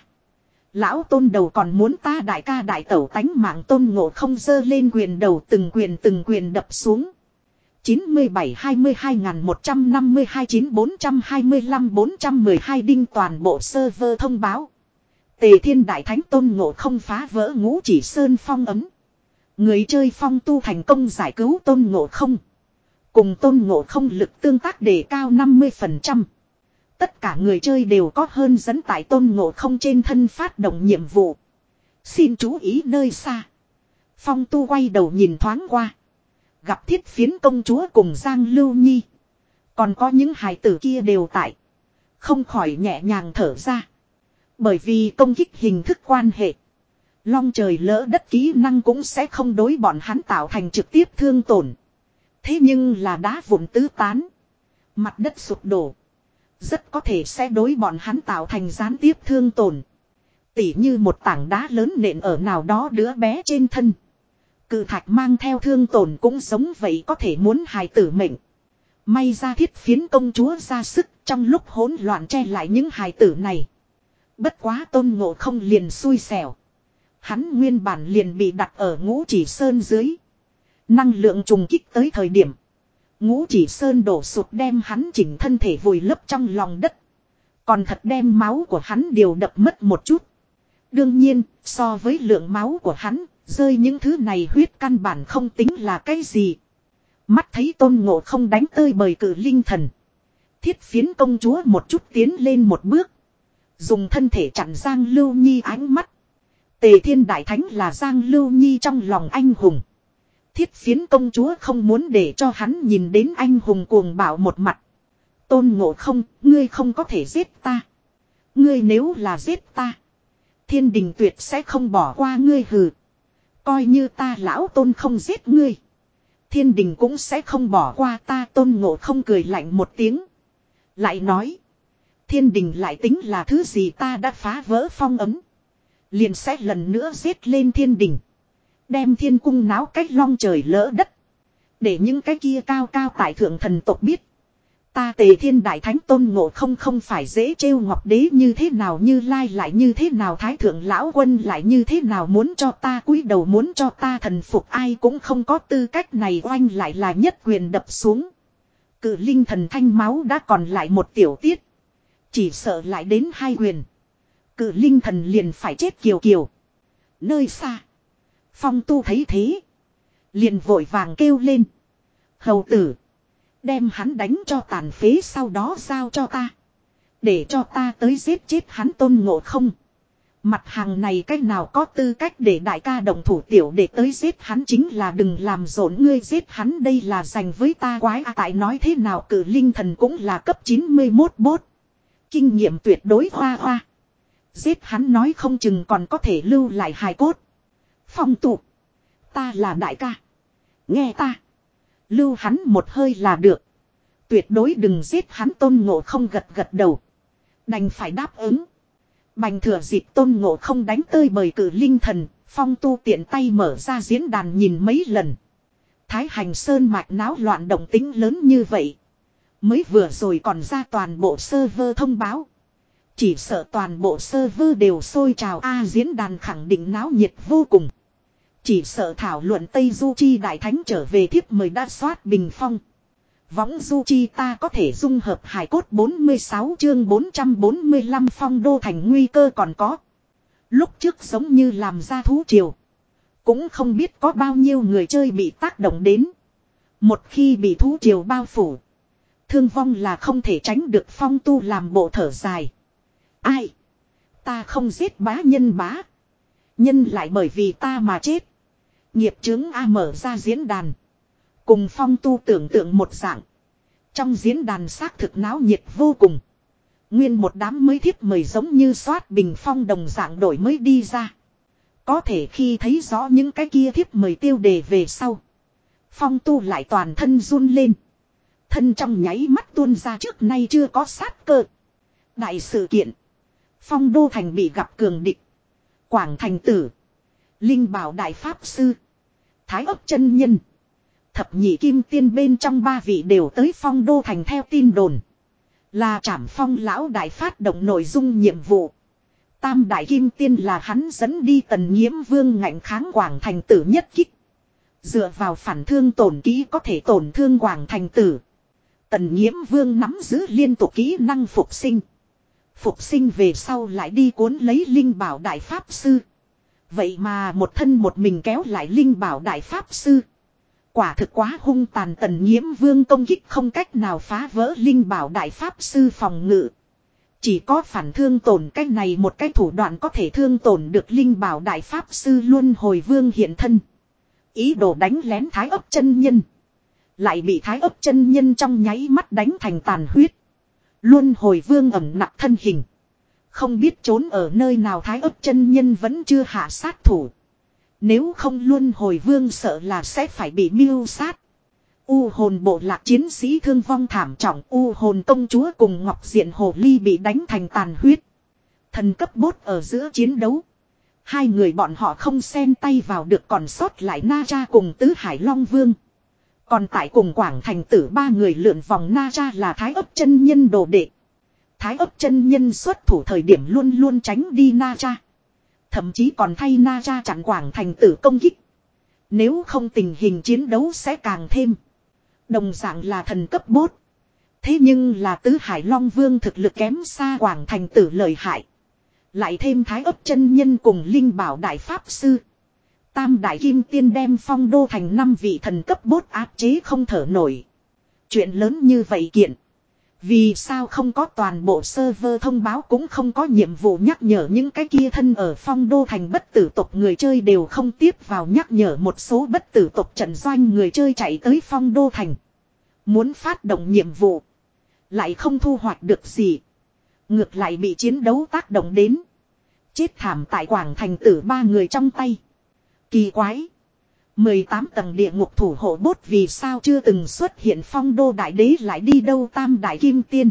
Lão Tôn đầu còn muốn ta đại ca đại tẩu tánh mạng. Tôn Ngộ không giơ lên quyền đầu từng quyền từng quyền đập xuống. chín mươi bảy hai mươi hai một trăm năm mươi hai chín bốn hai lăm bốn một hai đinh toàn bộ server thông báo. Tề Thiên Đại Thánh Tôn Ngộ không phá vỡ Ngũ Chỉ Sơn phong ấm. Người chơi Phong Tu thành công giải cứu Tôn Ngộ không. Cùng Tôn Ngộ không lực tương tác đề cao năm mươi phần trăm. Tất cả người chơi đều có hơn dẫn tại Tôn Ngộ không trên thân phát động nhiệm vụ. Xin chú ý nơi xa. Phong Tu quay đầu nhìn thoáng qua. Gặp Thiết Phiến công chúa cùng Giang Lưu Nhi. Còn có những hài tử kia đều tại. Không khỏi nhẹ nhàng thở ra. Bởi vì công kích hình thức quan hệ. Long trời lỡ đất kỹ năng cũng sẽ không đối bọn hắn tạo thành trực tiếp thương tổn. Thế nhưng là đá vụn tứ tán. Mặt đất sụp đổ. Rất có thể sẽ đối bọn hắn tạo thành gián tiếp thương tổn. Tỉ như một tảng đá lớn nện ở nào đó đứa bé trên thân. Cự thạch mang theo thương tổn cũng giống vậy có thể muốn hài tử mệnh. May ra Thiết Phiến công chúa ra sức trong lúc hỗn loạn che lại những hài tử này. Bất quá Tôn Ngộ không liền xui xẻo. Hắn nguyên bản liền bị đặt ở Ngũ Chỉ Sơn dưới. Năng lượng trùng kích tới thời điểm. Ngũ Chỉ Sơn đổ sụt đem hắn chỉnh thân thể vùi lấp trong lòng đất. Còn thật đem máu của hắn đều đập mất một chút. Đương nhiên, so với lượng máu của hắn, rơi những thứ này huyết căn bản không tính là cái gì. Mắt thấy Tôn Ngộ Không đánh tơi bời cử linh thần. Thiết Phiến công chúa một chút tiến lên một bước. Dùng thân thể chặn Giang Lưu Nhi ánh mắt. Tề Thiên Đại Thánh là Giang Lưu Nhi trong lòng anh hùng. Thiết Phiến công chúa không muốn để cho hắn nhìn đến anh hùng cuồng bạo một mặt. Tôn Ngộ Không, ngươi không có thể giết ta. Ngươi nếu là giết ta, thiên đình tuyệt sẽ không bỏ qua ngươi hừ. Coi như ta lão Tôn không giết ngươi, thiên đình cũng sẽ không bỏ qua ta. Tôn Ngộ Không cười lạnh một tiếng. Lại nói, thiên đình lại tính là thứ gì, ta đã phá vỡ phong ấm. Liền sẽ lần nữa giết lên thiên đình. Đem thiên cung náo cách long trời lỡ đất. Để những cái kia cao cao tại thượng thần tộc biết. Ta Tề Thiên Đại Thánh Tôn Ngộ Không không phải dễ trêu. Ngọc Đế như thế nào, Như Lai lại như thế nào, Thái Thượng Lão Quân lại như thế nào, muốn cho ta cúi đầu, muốn cho ta thần phục, ai cũng không có tư cách này. Oanh lại là nhất quyền đập xuống. Cự linh thần thanh máu đã còn lại một tiểu tiết. Chỉ sợ lại đến hai quyền, cự linh thần liền phải chết kiều kiều. Nơi xa, Phong Tu thấy thế, liền vội vàng kêu lên. Hầu tử, đem hắn đánh cho tàn phế, sau đó giao cho ta. Để cho ta tới giết chết hắn. Tôn Ngộ Không, mặt hàng này cách nào có tư cách để đại ca động thủ, tiểu để tới giết hắn chính là đừng làm rộn, ngươi giết hắn đây là dành với ta quái à. Tại nói thế nào cử linh thần cũng là cấp chín mươi mốt bốt. Kinh nghiệm tuyệt đối hoa hoa. Giết hắn nói không chừng còn có thể lưu lại hài cốt. Phong tụ, ta là đại ca, nghe ta, lưu hắn một hơi là được. Tuyệt đối đừng giết hắn. Tôn Ngộ Không gật gật đầu, đành phải đáp ứng. Bành thừa dịp Tôn Ngộ Không đánh tơi bời cử linh thần, Phong Tu tiện tay mở ra diễn đàn nhìn mấy lần. Thái Hành Sơn mạch náo loạn động tĩnh lớn như vậy, mới vừa rồi còn ra toàn bộ server thông báo. Chỉ sợ toàn bộ server đều sôi trào a. À, diễn đàn khẳng định náo nhiệt vô cùng. Chỉ sợ thảo luận Tây Du Chi Đại Thánh trở về thiếp mời đã soát bình phong. Võng Du Chi ta có thể dung hợp hải cốt. Bốn mươi sáu chương bốn trăm bốn mươi lăm Phong Đô Thành nguy cơ còn có. Lúc trước giống như làm ra thú triều, cũng không biết có bao nhiêu người chơi bị tác động đến. Một khi bị thú triều bao phủ, thương vong là không thể tránh được. Phong Tu làm bộ thở dài. Ai? Ta không giết bá nhân bá. Nhân lại bởi vì ta mà chết. Nghiệp chướng A. Mở ra diễn đàn. Cùng Phong Tu tưởng tượng một dạng. Trong diễn đàn xác thực náo nhiệt vô cùng. Nguyên một đám mới thiếp mời giống như soát bình phong đồng dạng đổi mới đi ra. Có thể khi thấy rõ những cái kia thiếp mời tiêu đề về sau, Phong Tu lại toàn thân run lên. Thân trong nháy mắt tuôn ra trước nay chưa có sát cơ. Đại sự kiện, Phong Đô Thành bị gặp cường địch. Quảng Thành Tử, Linh Bảo Đại Pháp Sư, Thái Ấp Chân Nhân, Thập Nhị Kim Tiên bên trong ba vị đều tới Phong Đô Thành. Theo tin đồn, là Trảm Phong Lão Đại phát động nội dung nhiệm vụ. Tam Đại Kim Tiên là hắn dẫn đi Tần Nhiễm Vương ngạnh kháng Quảng Thành Tử nhất kích. Dựa vào phản thương tổn kỹ có thể tổn thương Quảng Thành Tử. Tần Nhiễm Vương nắm giữ liên tục kỹ năng phục sinh. Phục sinh về sau lại đi cuốn lấy Linh Bảo Đại Pháp Sư. Vậy mà một thân một mình kéo lại Linh Bảo Đại Pháp Sư. Quả thực quá hung tàn. Tần Nhiễm Vương công kích không cách nào phá vỡ Linh Bảo Đại Pháp Sư phòng ngự. Chỉ có phản thương tổn cách này một cái thủ đoạn có thể thương tổn được Linh Bảo Đại Pháp Sư. Luân Hồi Vương hiện thân, ý đồ đánh lén Thái Ấp Chân Nhân, lại bị Thái Ấp Chân Nhân trong nháy mắt đánh thành tàn huyết. Luân Hồi Vương ẩn nặc thân hình, không biết trốn ở nơi nào. Thái Ấp Chân Nhân vẫn chưa hạ sát thủ. Nếu không Luân Hồi Vương sợ là sẽ phải bị mưu sát. U hồn bộ lạc chiến sĩ thương vong thảm trọng. U hồn công chúa cùng Ngọc Diện Hồ Ly bị đánh thành tàn huyết. Thần cấp bốt ở giữa chiến đấu, hai người bọn họ không xen tay vào được, còn sót lại Na Tra cùng Tứ Hải Long Vương. Còn tại cùng Quảng Thành Tử ba người lượn vòng Na Tra là Thái Ấp Chân Nhân đồ đệ. Thái Ấp Chân Nhân xuất thủ thời điểm luôn luôn tránh đi Na Tra, thậm chí còn thay Na Tra chặn Quảng Thành Tử công kích. Nếu không tình hình chiến đấu sẽ càng thêm. Đồng dạng là thần cấp bốt, thế nhưng là Tứ Hải Long Vương thực lực kém xa Quảng Thành Tử lợi hại. Lại thêm Thái Ấp Chân Nhân cùng Linh Bảo Đại Pháp Sư, Tam đại kim tiên đem Phong Đô thành năm vị thần cấp bốt áp chế không thở nổi. Chuyện lớn như vậy kiện. Vì sao không có toàn bộ server thông báo cũng không có nhiệm vụ nhắc nhở những cái kia thân ở Phong Đô thành bất tử tộc người chơi đều không tiếp vào nhắc nhở một số bất tử tộc trận doanh người chơi chạy tới Phong Đô thành. Muốn phát động nhiệm vụ. Lại không thu hoạch được gì. Ngược lại bị chiến đấu tác động đến. Chết thảm tại Quảng Thành Tử ba người trong tay. Kỳ quái. mười tám tầng địa ngục thủ hộ bốt vì sao chưa từng xuất hiện Phong Đô đại đế lại đi đâu Tam đại kim tiên.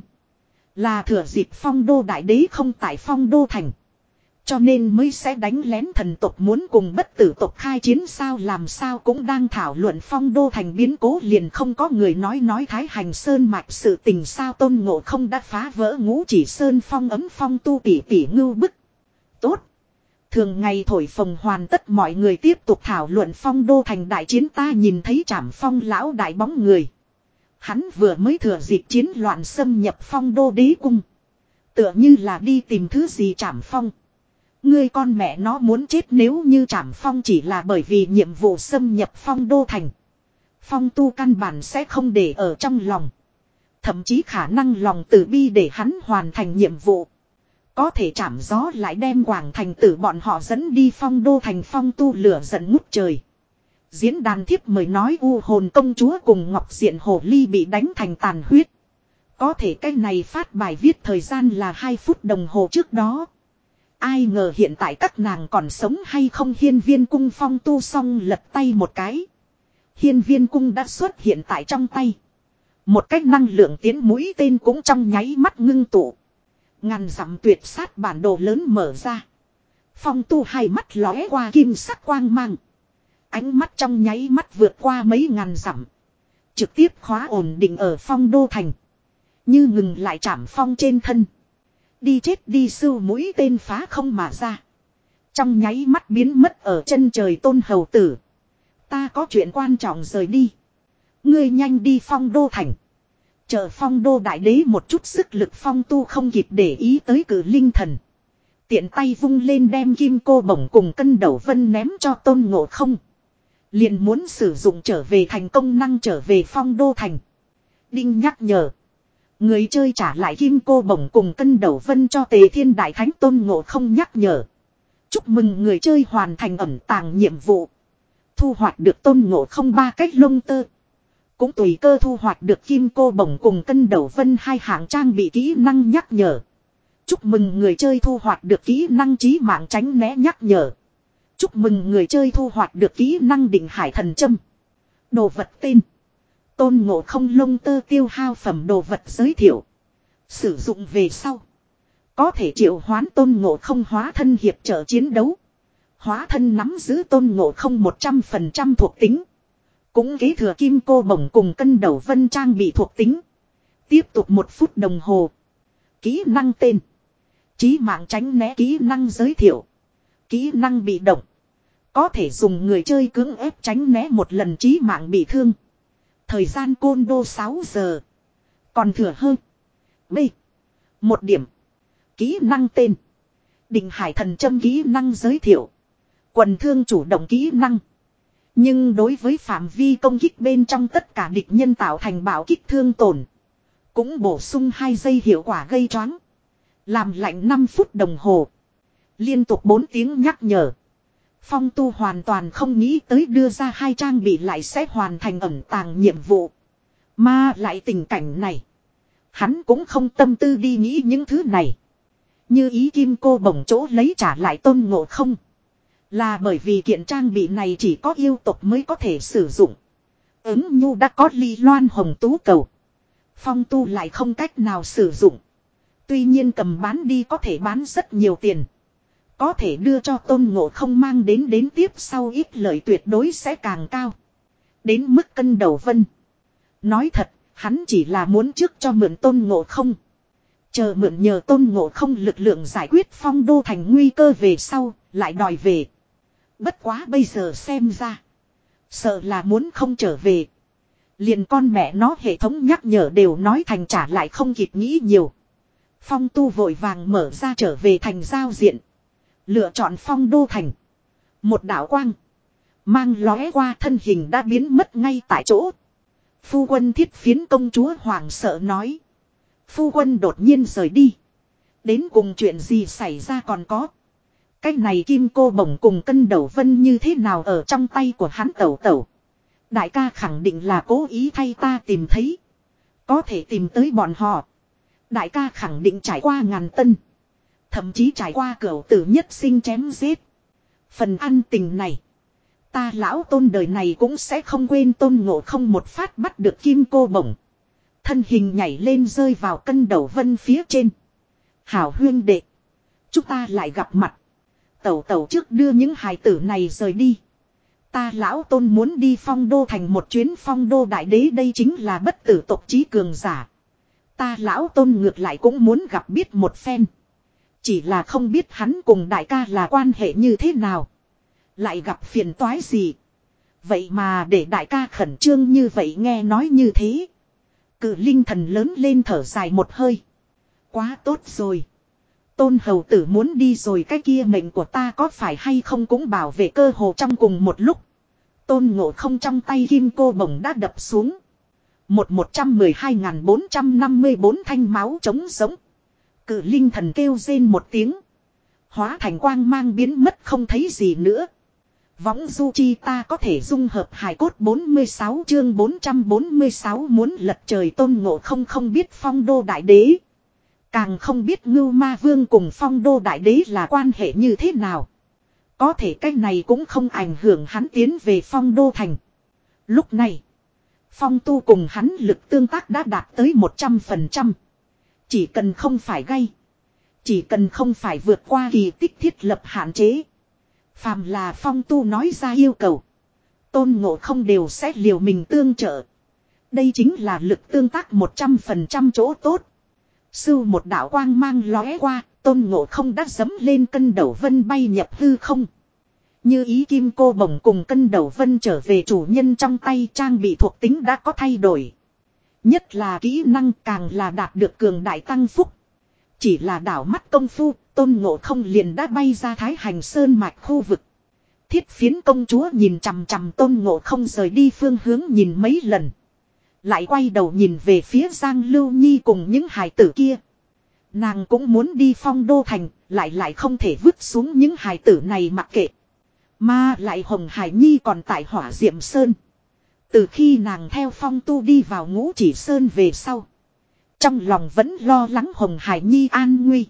Là thừa dịp Phong Đô đại đế không tại Phong Đô thành. Cho nên mới sẽ đánh lén thần tộc muốn cùng bất tử tộc khai chiến sao làm sao cũng đang thảo luận Phong Đô thành biến cố liền không có người nói nói Thái Hành Sơn mạch sự tình sao Tôn Ngộ không đã phá vỡ ngũ chỉ sơn phong ấm phong tu tỷ tỷ ngưu bức. Tốt. Thường ngày thổi phồng hoàn tất mọi người tiếp tục thảo luận Phong Đô thành đại chiến ta nhìn thấy Trảm Phong lão đại bóng người. Hắn vừa mới thừa dịp chiến loạn xâm nhập Phong Đô đế cung. Tựa như là đi tìm thứ gì Trảm Phong. Ngươi con mẹ nó muốn chết nếu như Trảm Phong chỉ là bởi vì nhiệm vụ xâm nhập Phong Đô thành. Phong tu căn bản sẽ không để ở trong lòng. Thậm chí khả năng lòng từ bi để hắn hoàn thành nhiệm vụ. Có thể chạm gió lại đem Quảng Thành Tử bọn họ dẫn đi Phong Đô thành Phong tu lửa giận ngút trời. Diễn đàn thiếp mời nói U hồn công chúa cùng Ngọc Diện Hồ Ly bị đánh thành tàn huyết. Có thể cái này phát bài viết thời gian là hai phút đồng hồ trước đó. Ai ngờ hiện tại các nàng còn sống hay không Hiên Viên cung Phong tu xong lật tay một cái. Hiên Viên cung đã xuất hiện tại trong tay. Một cách năng lượng tiến mũi tên cũng trong nháy mắt ngưng tụ. Ngàn dặm tuyệt sát bản đồ lớn mở ra. Phong tu hai mắt lóe qua kim sắc quang mang. Ánh mắt trong nháy mắt vượt qua mấy ngàn dặm. Trực tiếp khóa ổn định ở Phong Đô thành. Như ngừng lại Trảm Phong trên thân. Đi chết đi sưu mũi tên phá không mà ra. Trong nháy mắt biến mất ở chân trời Tôn hầu tử. Ta có chuyện quan trọng rời đi. Ngươi nhanh đi Phong Đô thành. Chờ Phong Đô đại đế một chút sức lực Phong tu không kịp để ý tới cử linh thần. Tiện tay vung lên đem kim cô bổng cùng cân đầu vân ném cho Tôn Ngộ không. Liền muốn sử dụng trở về thành công năng trở về Phong Đô thành. Đinh nhắc nhở. Người chơi trả lại kim cô bổng cùng cân đầu vân cho Tề Thiên Đại Thánh Tôn Ngộ không nhắc nhở. Chúc mừng người chơi hoàn thành ẩn tàng nhiệm vụ. Thu hoạch được Tôn Ngộ không ba cách lông tơ. Cũng tùy cơ thu hoạch được kim cô bổng cùng cân đầu vân hai hạng trang bị kỹ năng nhắc nhở. Chúc mừng người chơi thu hoạch được kỹ năng chí mạng tránh né nhắc nhở. Chúc mừng người chơi thu hoạch được kỹ năng định hải thần châm. Đồ vật tên. Tôn Ngộ không lông tơ tiêu hao phẩm đồ vật giới thiệu. Sử dụng về sau. Có thể triệu hoán Tôn Ngộ không hóa thân hiệp trợ chiến đấu. Hóa thân nắm giữ Tôn Ngộ không một trăm phần trăm thuộc tính. Cũng kế thừa kim cô bổng cùng cân đầu vân trang bị thuộc tính. Tiếp tục một phút đồng hồ. Kỹ năng tên. Chí mạng tránh né kỹ năng giới thiệu. Kỹ năng bị động. Có thể dùng người chơi cưỡng ép tránh né một lần chí mạng bị thương. Thời gian côn đô sáu giờ. Còn thừa hơn. B. Một điểm. Kỹ năng tên. Định hải thần châm kỹ năng giới thiệu. Quần thương chủ động kỹ năng. Nhưng đối với phạm vi công kích bên trong tất cả địch nhân tạo thành bạo kích thương tổn. Cũng bổ sung hai giây hiệu quả gây choáng. Làm lạnh năm phút đồng hồ. Liên tục bốn tiếng nhắc nhở. Phong tu hoàn toàn không nghĩ tới đưa ra hai trang bị lại sẽ hoàn thành ẩn tàng nhiệm vụ. Mà lại tình cảnh này. Hắn cũng không tâm tư đi nghĩ những thứ này. Như ý kim cô bổng chỗ lấy trả lại Tôn Ngộ không. Là bởi vì kiện trang bị này chỉ có yêu tộc mới có thể sử dụng. Ứng nhu đã có ly loan hồng tú cầu. Phong tu lại không cách nào sử dụng. Tuy nhiên cầm bán đi có thể bán rất nhiều tiền. Có thể đưa cho Tôn Ngộ không mang đến đến tiếp sau ít lợi tuyệt đối sẽ càng cao. Đến mức cân đầu vân. Nói thật, hắn chỉ là muốn trước cho mượn Tôn Ngộ không. Chờ mượn nhờ Tôn Ngộ không lực lượng giải quyết Phong Đô thành nguy cơ về sau, lại đòi về. Bất quá bây giờ xem ra. Sợ là muốn không trở về. Liền con mẹ nó hệ thống nhắc nhở đều nói thành trả lại không kịp nghĩ nhiều. Phong tu vội vàng mở ra trở về thành giao diện. Lựa chọn Phong Đô thành. Một đạo quang. Mang lóe qua thân hình đã biến mất ngay tại chỗ. Phu quân Thiết Phiến công chúa hoảng sợ nói. Phu quân đột nhiên rời đi. Đến cùng chuyện gì xảy ra còn có. Cái này kim cô bổng cùng cân đầu vân như thế nào ở trong tay của hắn tẩu tẩu. Đại ca khẳng định là cố ý thay ta tìm thấy. Có thể tìm tới bọn họ. Đại ca khẳng định trải qua ngàn tân. Thậm chí trải qua cửu tử nhất sinh chém giết. Phần ăn tình này. Ta lão tôn đời này cũng sẽ không quên. Tôn Ngộ Không một phát bắt được kim cô bổng. Thân hình nhảy lên rơi vào cân đầu vân phía trên. Hảo huyên đệ. Chúng ta lại gặp mặt. Tẩu tẩu trước đưa những hài tử này rời đi. Ta lão tôn muốn đi phong đô thành một chuyến. Phong đô đại đế đây chính là bất tử tộc chí cường giả. Ta lão tôn ngược lại cũng muốn gặp biết một phen. Chỉ là không biết hắn cùng đại ca là quan hệ như thế nào. Lại gặp phiền toái gì. Vậy mà để đại ca khẩn trương như vậy nghe nói như thế. Cự linh thần lớn lên thở dài một hơi. Quá tốt rồi. Tôn hầu tử muốn đi rồi cái kia mệnh của ta có phải hay không cũng bảo vệ cơ hồ trong cùng một lúc. Tôn Ngộ Không trong tay kim cô bổng đã đập xuống. Một một trăm mười hai ngàn bốn trăm năm mươi bốn thanh máu trống giống. Cự linh thần kêu rên một tiếng. Hóa thành quang mang biến mất không thấy gì nữa. Võng du chi ta có thể dung hợp hài cốt bốn mươi sáu chương bốn trăm bốn mươi sáu muốn lật trời. Tôn Ngộ Không không biết phong đô đại đế. Càng không biết Ngưu Ma Vương cùng phong đô đại đế là quan hệ như thế nào. Có thể cái này cũng không ảnh hưởng hắn tiến về phong đô thành. Lúc này, phong tu cùng hắn lực tương tác đã đạt tới một trăm phần trăm. Chỉ cần không phải gây. Chỉ cần không phải vượt qua kỳ tích thiết lập hạn chế. Phàm là phong tu nói ra yêu cầu. Tôn Ngộ Không đều sẽ liều mình tương trợ. Đây chính là lực tương tác một trăm phần trăm chỗ tốt. Sưu một đạo quang mang lóe qua, Tôn Ngộ Không đã dấm lên cân đầu vân bay nhập hư không. Như ý kim cô bổng cùng cân đầu vân trở về chủ nhân trong tay, trang bị thuộc tính đã có thay đổi. Nhất là kỹ năng càng là đạt được cường đại tăng phúc. Chỉ là đảo mắt công phu, Tôn Ngộ Không liền đã bay ra Thái Hành Sơn mạch khu vực. Thiết Phiến công chúa nhìn chằm chằm Tôn Ngộ Không rời đi phương hướng nhìn mấy lần. Lại quay đầu nhìn về phía Giang Lưu Nhi cùng những hài tử kia. Nàng cũng muốn đi phong đô thành, lại lại không thể vứt xuống những hài tử này mặc kệ. Mà lại Hồng Hải Nhi còn tại Hỏa Diệm Sơn. Từ khi nàng theo phong tu đi vào Ngũ Chỉ Sơn về sau. Trong lòng vẫn lo lắng Hồng Hải Nhi an nguy.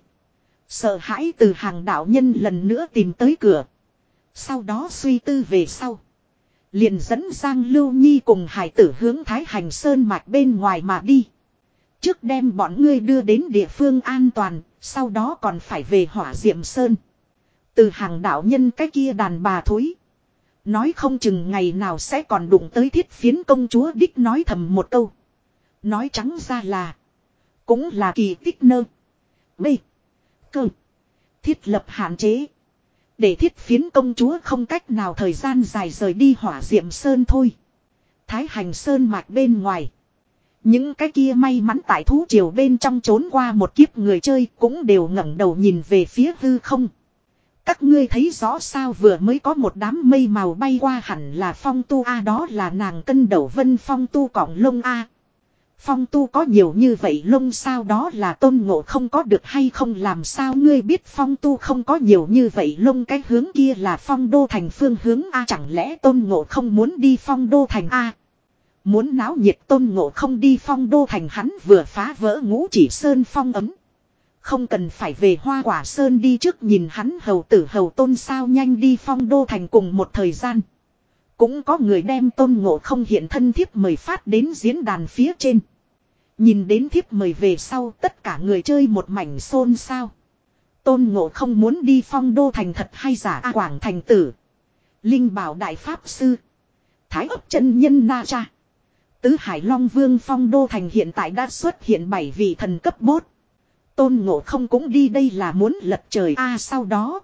Sợ hãi từ hàng đạo nhân lần nữa tìm tới cửa. Sau đó suy tư về sau. Liền dẫn Giang Lưu Nhi cùng hải tử hướng Thái Hành Sơn mạch bên ngoài mà đi. Trước đem bọn ngươi đưa đến địa phương an toàn, sau đó còn phải về Hỏa Diệm Sơn. Từ hàng đạo nhân cái kia đàn bà thối. Nói không chừng ngày nào sẽ còn đụng tới Thiết Phiến công chúa đích nói thầm một câu. Nói trắng ra là. Cũng là kỳ tích nơ. B. Cơ. Thiết lập hạn chế. Để Thiết Phiến công chúa không cách nào thời gian dài rời đi Hỏa Diệm Sơn thôi. Thái Hành Sơn mạch bên ngoài. Những cái kia may mắn tại thú triều bên trong trốn qua một kiếp người chơi cũng đều ngẩng đầu nhìn về phía hư không. Các ngươi thấy rõ sao vừa mới có một đám mây màu bay qua hẳn là phong tu A, đó là nàng cân đầu vân phong tu cọng lông A. Phong tu có nhiều như vậy lông sao, đó là Tôn Ngộ Không có được hay không, làm sao ngươi biết phong tu không có nhiều như vậy lông, cái hướng kia là phong đô thành phương hướng A, chẳng lẽ Tôn Ngộ Không muốn đi phong đô thành A. Muốn náo nhiệt Tôn Ngộ Không đi phong đô thành, hắn vừa phá vỡ Ngũ Chỉ Sơn phong ấm. Không cần phải về Hoa Quả Sơn đi trước nhìn hắn hầu tử hầu tôn sao nhanh đi phong đô thành. Cùng một thời gian. Cũng có người đem Tôn Ngộ Không hiện thân thiếp mời phát đến diễn đàn phía trên. Nhìn đến thiếp mời về sau tất cả người chơi một mảnh xôn xao. Tôn Ngộ Không muốn đi phong đô thành thật hay giả à, Quảng Thành Tử, Linh Bảo Đại Pháp Sư, Thái Ấp Chân Nhân Na Cha, Tứ Hải Long Vương. Phong đô thành hiện tại đã xuất hiện bảy vị thần cấp bốt. Tôn Ngộ Không cũng đi, đây là muốn lật trời a. À, sau đó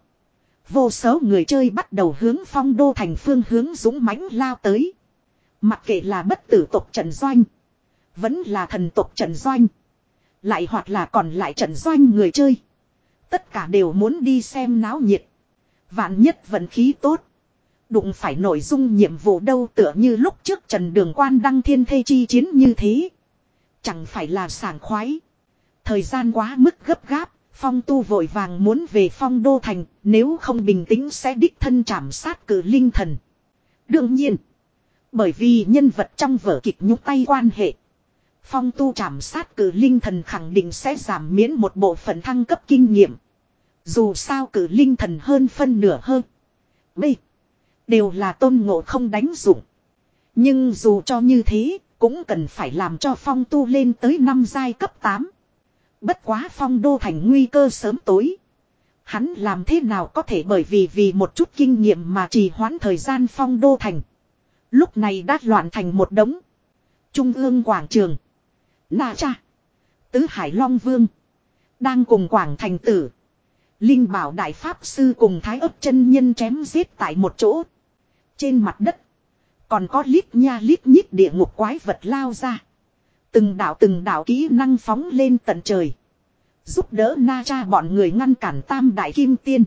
vô số người chơi bắt đầu hướng phong đô thành phương hướng dũng mãnh lao tới. Mặc kệ là bất tử tộc Trần Doanh, vẫn là thần tộc Trần Doanh, lại hoặc là còn lại Trần Doanh người chơi, tất cả đều muốn đi xem náo nhiệt. Vạn nhất vận khí tốt, Đụng phải nội dung nhiệm vụ đâu tựa như lúc trước Trần Đường Quan đăng thiên thê chi chiến như thế. Chẳng phải là sảng khoái. Thời gian quá mức gấp gáp, Phong Tu vội vàng muốn về Phong Đô Thành, nếu không bình tĩnh sẽ đích thân trảm sát cử linh thần. Đương nhiên, bởi vì nhân vật trong vở kịch nhúc tay quan hệ, Phong Tu trảm sát cử linh thần khẳng định sẽ giảm miễn một bộ phận thăng cấp kinh nghiệm. Dù sao cử linh thần hơn phân nửa hơn. B. Đều là Tôn Ngộ Không đánh dụng. Nhưng dù cho như thế, cũng cần phải làm cho Phong Tu lên tới năm giai cấp tám. Bất quá Phong Đô Thành nguy cơ sớm tối. Hắn làm thế nào có thể bởi vì vì một chút kinh nghiệm mà trì hoãn thời gian Phong Đô Thành. Lúc này đã loạn thành một đống. Trung ương quảng trường. Na Cha. Tứ Hải Long Vương. Đang cùng Quảng Thành Tử. Linh Bảo Đại Pháp Sư cùng Thái Ấp chân nhân chém giết tại một chỗ. Trên mặt đất. Còn có lít nha lít nhít địa ngục quái vật lao ra. Từng đạo từng đạo kỹ năng phóng lên tận trời. Giúp đỡ Na Cha bọn người ngăn cản Tam Đại Kim Tiên.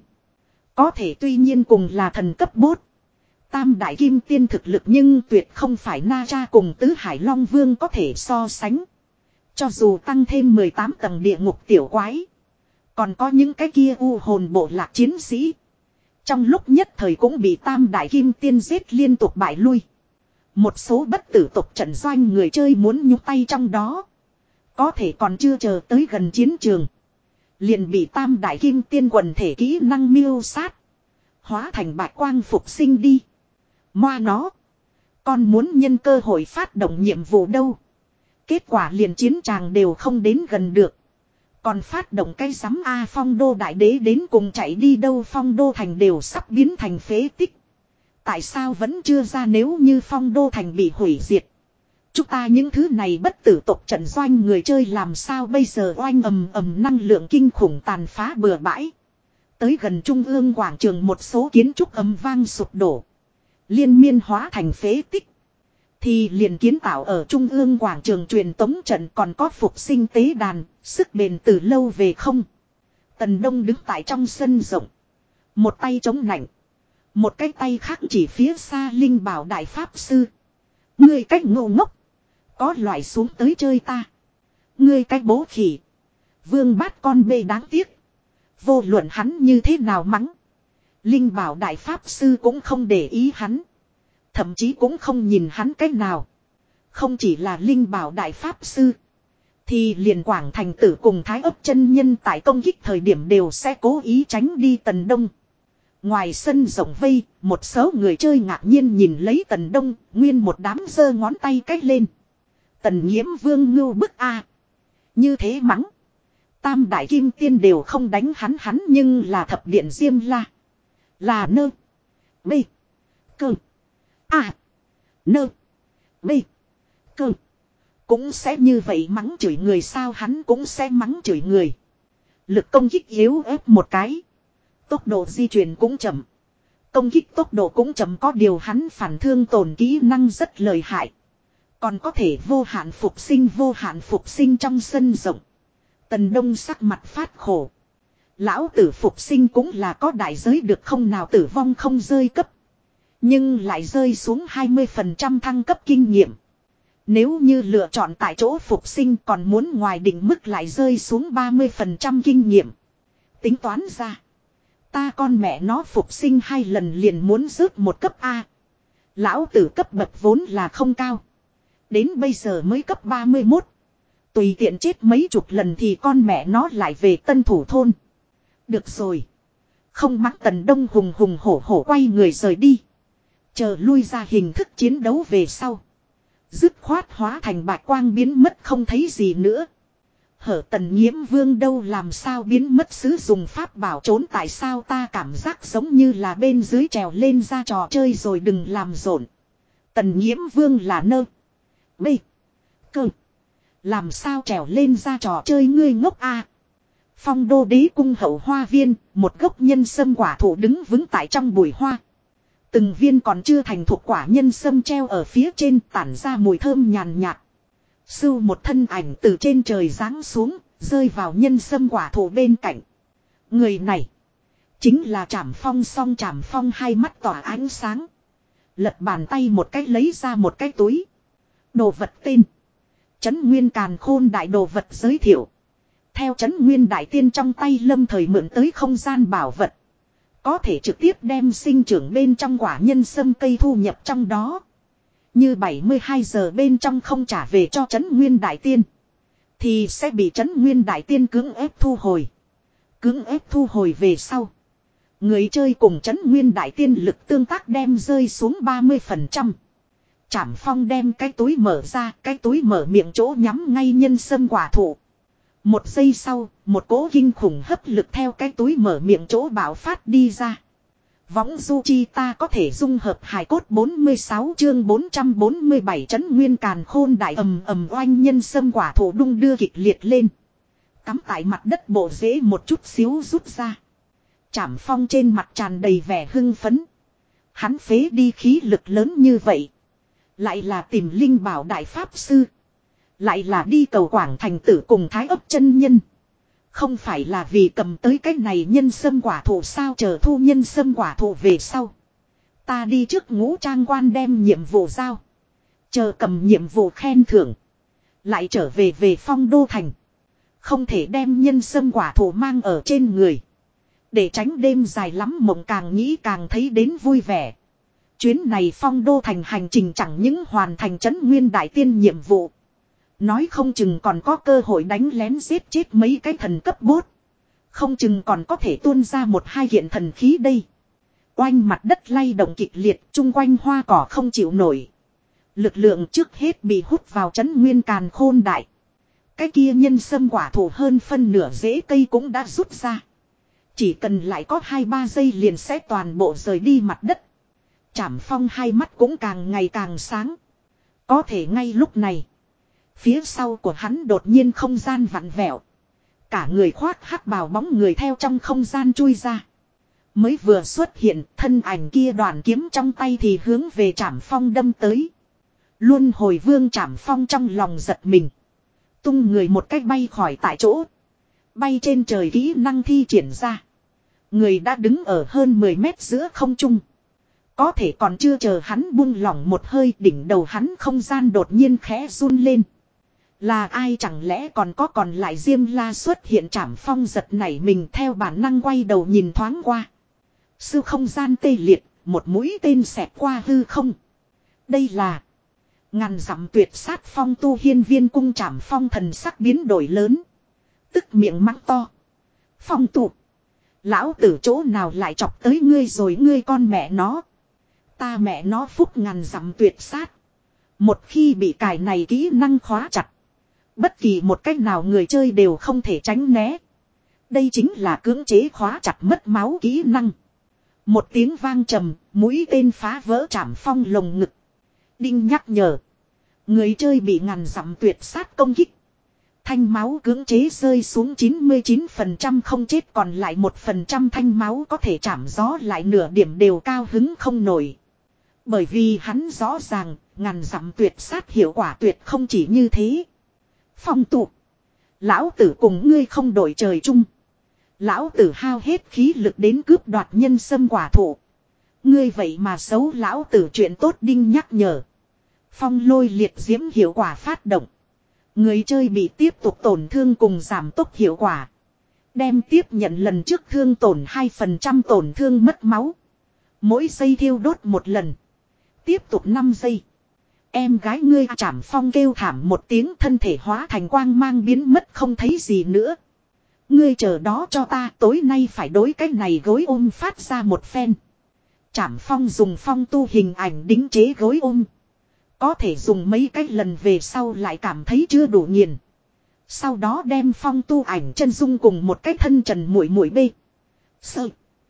Có thể tuy nhiên cùng là thần cấp bốt. Tam Đại Kim Tiên thực lực nhưng tuyệt không phải Na Cha cùng Tứ Hải Long Vương có thể so sánh. Cho dù tăng thêm mười tám tầng địa ngục tiểu quái. Còn có những cái kia u hồn bộ lạc chiến sĩ. Trong lúc nhất thời cũng bị Tam Đại Kim Tiên giết liên tục bại lui. Một số bất tử tộc trận doanh người chơi muốn nhúc tay trong đó. Có thể còn chưa chờ tới gần chiến trường. Liền bị Tam Đại Kim Tiên quần thể kỹ năng miêu sát. Hóa thành bạch quang phục sinh đi. Moa nó. Còn muốn nhân cơ hội phát động nhiệm vụ đâu. Kết quả liền chiến tràng đều không đến gần được. Còn phát động cái sắm A Phong Đô Đại Đế đến cùng chạy đi đâu Phong Đô Thành đều sắp biến thành phế tích. Tại sao vẫn chưa ra nếu như Phong Đô Thành bị hủy diệt. Chúng ta những thứ này bất tử tộc trận doanh người chơi làm sao bây giờ oanh ầm ầm năng lượng kinh khủng tàn phá bừa bãi. Tới gần trung ương quảng trường một số kiến trúc ầm vang sụp đổ. Liên miên hóa thành phế tích. Thì liền kiến tạo ở trung ương quảng trường truyền tống trận còn có phục sinh tế đàn, sức bền từ lâu về không. Tần Đông đứng tại trong sân rộng. Một tay chống nạnh. Một cái tay khác chỉ phía xa Linh Bảo Đại Pháp Sư. Ngươi cách ngô ngốc. Có loại xuống tới chơi ta. Ngươi cách bố khỉ. Vương bát con bê đáng tiếc. Vô luận hắn như thế nào mắng. Linh Bảo Đại Pháp Sư cũng không để ý hắn. Thậm chí cũng không nhìn hắn cách nào. Không chỉ là Linh Bảo Đại Pháp Sư. Thì liền Quảng Thành Tử cùng Thái Ấp chân nhân tại công kích thời điểm đều sẽ cố ý tránh đi Tần Đông. Ngoài sân rộng vây, một số người chơi ngạc nhiên nhìn lấy Tần Đông, nguyên một đám giơ ngón tay cách lên. Tần Nhiễm Vương ngưu bức a. Như thế mắng. Tam Đại Kim Tiên đều không đánh hắn hắn nhưng là thập điện Diêm La. Là nơ. B. Cơ. A. Nơ. B. Cơ. Cũng sẽ như vậy mắng chửi người sao hắn cũng sẽ mắng chửi người. Lực công kích yếu ớt một cái. Tốc độ di chuyển cũng chậm. Công kích tốc độ cũng chậm có điều hắn phản thương tổn kỹ năng rất lợi hại. Còn có thể vô hạn phục sinh vô hạn phục sinh trong sân rộng. Tần Đông sắc mặt phát khổ. Lão tử phục sinh cũng là có đại giới được không nào tử vong không rơi cấp. Nhưng lại rơi xuống hai mươi phần trăm thăng cấp kinh nghiệm. Nếu như lựa chọn tại chỗ phục sinh còn muốn ngoài định mức lại rơi xuống ba mươi phần trăm kinh nghiệm. Tính toán ra. Ta con mẹ nó phục sinh hai lần liền muốn rớt một cấp A. Lão tử cấp bậc vốn là không cao. Đến bây giờ mới cấp ba mươi mốt. Tùy tiện chết mấy chục lần thì con mẹ nó lại về Tân Thủ Thôn. Được rồi. Không mắng Tần Đông hùng hùng hổ hổ quay người rời đi. Chờ lui ra hình thức chiến đấu về sau. Dứt khoát hóa thành bạch quang biến mất không thấy gì nữa. Hở Tần Nhiễm Vương đâu làm sao biến mất sử dụng pháp bảo trốn tại sao ta cảm giác giống như là bên dưới trèo lên ra trò chơi rồi đừng làm rộn. Tần Nhiễm Vương là nơ. B. Cơ. Làm sao trèo lên ra trò chơi ngươi ngốc a. Phong Đô Đế cung hậu hoa viên, một gốc nhân sâm quả thụ đứng vững tại trong bụi hoa. Từng viên còn chưa thành thuộc quả nhân sâm treo ở phía trên tản ra mùi thơm nhàn nhạt. Sưu một thân ảnh từ trên trời giáng xuống, rơi vào nhân sâm quả thụ bên cạnh. Người này, Chính là Trảm Phong. Song Trảm Phong hai mắt tỏa ánh sáng. Lật bàn tay một cách lấy ra một cái túi. Đồ vật tên. Trấn Nguyên Càn Khôn Đại đồ vật giới thiệu. Theo Trấn Nguyên Đại Tiên trong tay lâm thời mượn tới không gian bảo vật. Có thể trực tiếp đem sinh trưởng bên trong quả nhân sâm cây thu nhập trong đó. Như bảy mươi hai giờ bên trong không trả về cho Trấn Nguyên Đại Tiên. Thì sẽ bị Trấn Nguyên Đại Tiên cưỡng ép thu hồi. Cưỡng ép thu hồi về sau. Người chơi cùng Trấn Nguyên Đại Tiên lực tương tác đem rơi xuống ba mươi phần trăm. Trảm Phong đem cái túi mở ra, cái túi mở miệng chỗ nhắm ngay nhân sâm quả thụ. Một giây sau, một cỗ kinh khủng hấp lực theo cái túi mở miệng chỗ bạo phát đi ra. Võng du chi ta có thể dung hợp hài cốt bốn mươi sáu chương bốn trăm bốn mươi bảy Trấn Nguyên Càn Khôn Đại ầm ầm oanh nhân sâm quả thụ đung đưa kịch liệt lên. Cắm tại mặt đất bộ rễ một chút xíu rút ra. Trảm Phong trên mặt tràn đầy vẻ hưng phấn. Hắn phế đi khí lực lớn như vậy. Lại là tìm linh bảo đại pháp sư. Lại là đi cầu Quảng Thành Tử cùng Thái Ấp chân nhân. Không phải là vì cầm tới cái này nhân sâm quả thụ sao, chờ thu nhân sâm quả thụ về sau. Ta đi trước Ngũ Trang Quan đem nhiệm vụ giao. Chờ cầm nhiệm vụ khen thưởng. Lại trở về về Phong Đô Thành. Không thể đem nhân sâm quả thụ mang ở trên người. Để tránh đêm dài lắm mộng, càng nghĩ càng thấy đến vui vẻ. Chuyến này Phong Đô Thành hành trình chẳng những hoàn thành Trấn Nguyên Đại Tiên nhiệm vụ. Nói không chừng còn có cơ hội đánh lén giết chết mấy cái thần cấp bốt. Không chừng còn có thể tuôn ra một hai kiện thần khí đây. Oanh mặt đất lay động kịch liệt, chung quanh hoa cỏ không chịu nổi. Lực lượng trước hết bị hút vào Trấn Nguyên Càn Khôn Đại. Cái kia nhân sâm quả thụ hơn phân nửa rễ cây cũng đã rút ra. Chỉ cần lại có hai ba giây liền sẽ toàn bộ rời đi mặt đất. Trảm Phong hai mắt cũng càng ngày càng sáng. Có thể ngay lúc này, phía sau của hắn đột nhiên không gian vặn vẹo. Cả người khoác hắc bào bóng người theo trong không gian chui ra. Mới vừa xuất hiện, thân ảnh kia đoàn kiếm trong tay thì hướng về Trảm Phong đâm tới. Luân hồi vương Trảm Phong trong lòng giật mình. Tung người một cách bay khỏi tại chỗ. Bay trên trời kỹ năng thi triển ra. Người đã đứng ở hơn mười mét giữa không trung. Có thể còn chưa chờ hắn buông lỏng một hơi, đỉnh đầu hắn không gian đột nhiên khẽ run lên. Là ai, chẳng lẽ còn có còn lại Diêm La xuất hiện? Trảm Phong giật nảy mình theo bản năng quay đầu nhìn thoáng qua. Sư không gian tê liệt, một mũi tên xẹt qua hư không. Đây là ngàn dặm tuyệt sát phong tu hiên viên cung. Trảm Phong thần sắc biến đổi lớn. Tức miệng mắng to. Phong tụ. Lão tử chỗ nào lại chọc tới ngươi rồi, ngươi con mẹ nó. Ta mẹ nó phúc ngàn dặm tuyệt sát. Một khi bị cài này kỹ năng khóa chặt. Bất kỳ một cách nào người chơi đều không thể tránh né. Đây chính là cưỡng chế khóa chặt mất máu kỹ năng. Một tiếng vang trầm, mũi tên phá vỡ Trảm Phong lồng ngực. Đinh nhắc nhở. Người chơi bị ngàn dặm tuyệt sát công kích. Thanh máu cưỡng chế rơi xuống chín mươi chín phần trăm không chết, còn lại một phần trăm thanh máu có thể chạm gió lại nửa điểm đều cao hứng không nổi. Bởi vì hắn rõ ràng, ngàn dặm tuyệt sát hiệu quả tuyệt không chỉ như thế. Phong tụ. Lão tử cùng ngươi không đổi trời chung. Lão tử hao hết khí lực đến cướp đoạt nhân sâm quả thụ. Ngươi vậy mà xấu lão tử chuyện tốt. Đinh nhắc nhở. Phong lôi liệt diễm hiệu quả phát động. Người chơi bị tiếp tục tổn thương cùng giảm tốc hiệu quả. Đem tiếp nhận lần trước thương tổn hai phần trăm tổn thương mất máu. Mỗi giây thiêu đốt một lần. Tiếp tục năm giây. Em gái ngươi. Trảm Phong kêu thảm một tiếng, thân thể hóa thành quang mang biến mất không thấy gì nữa. Ngươi chờ đó cho ta, tối nay phải đối cái này gối ôm phát ra một phen. Trảm Phong dùng phong tu hình ảnh đính chế gối ôm. Có thể dùng mấy cái lần về sau lại cảm thấy chưa đủ nghiền. Sau đó đem phong tu ảnh chân dung cùng một cái thân trần muội muội bê. Sợ.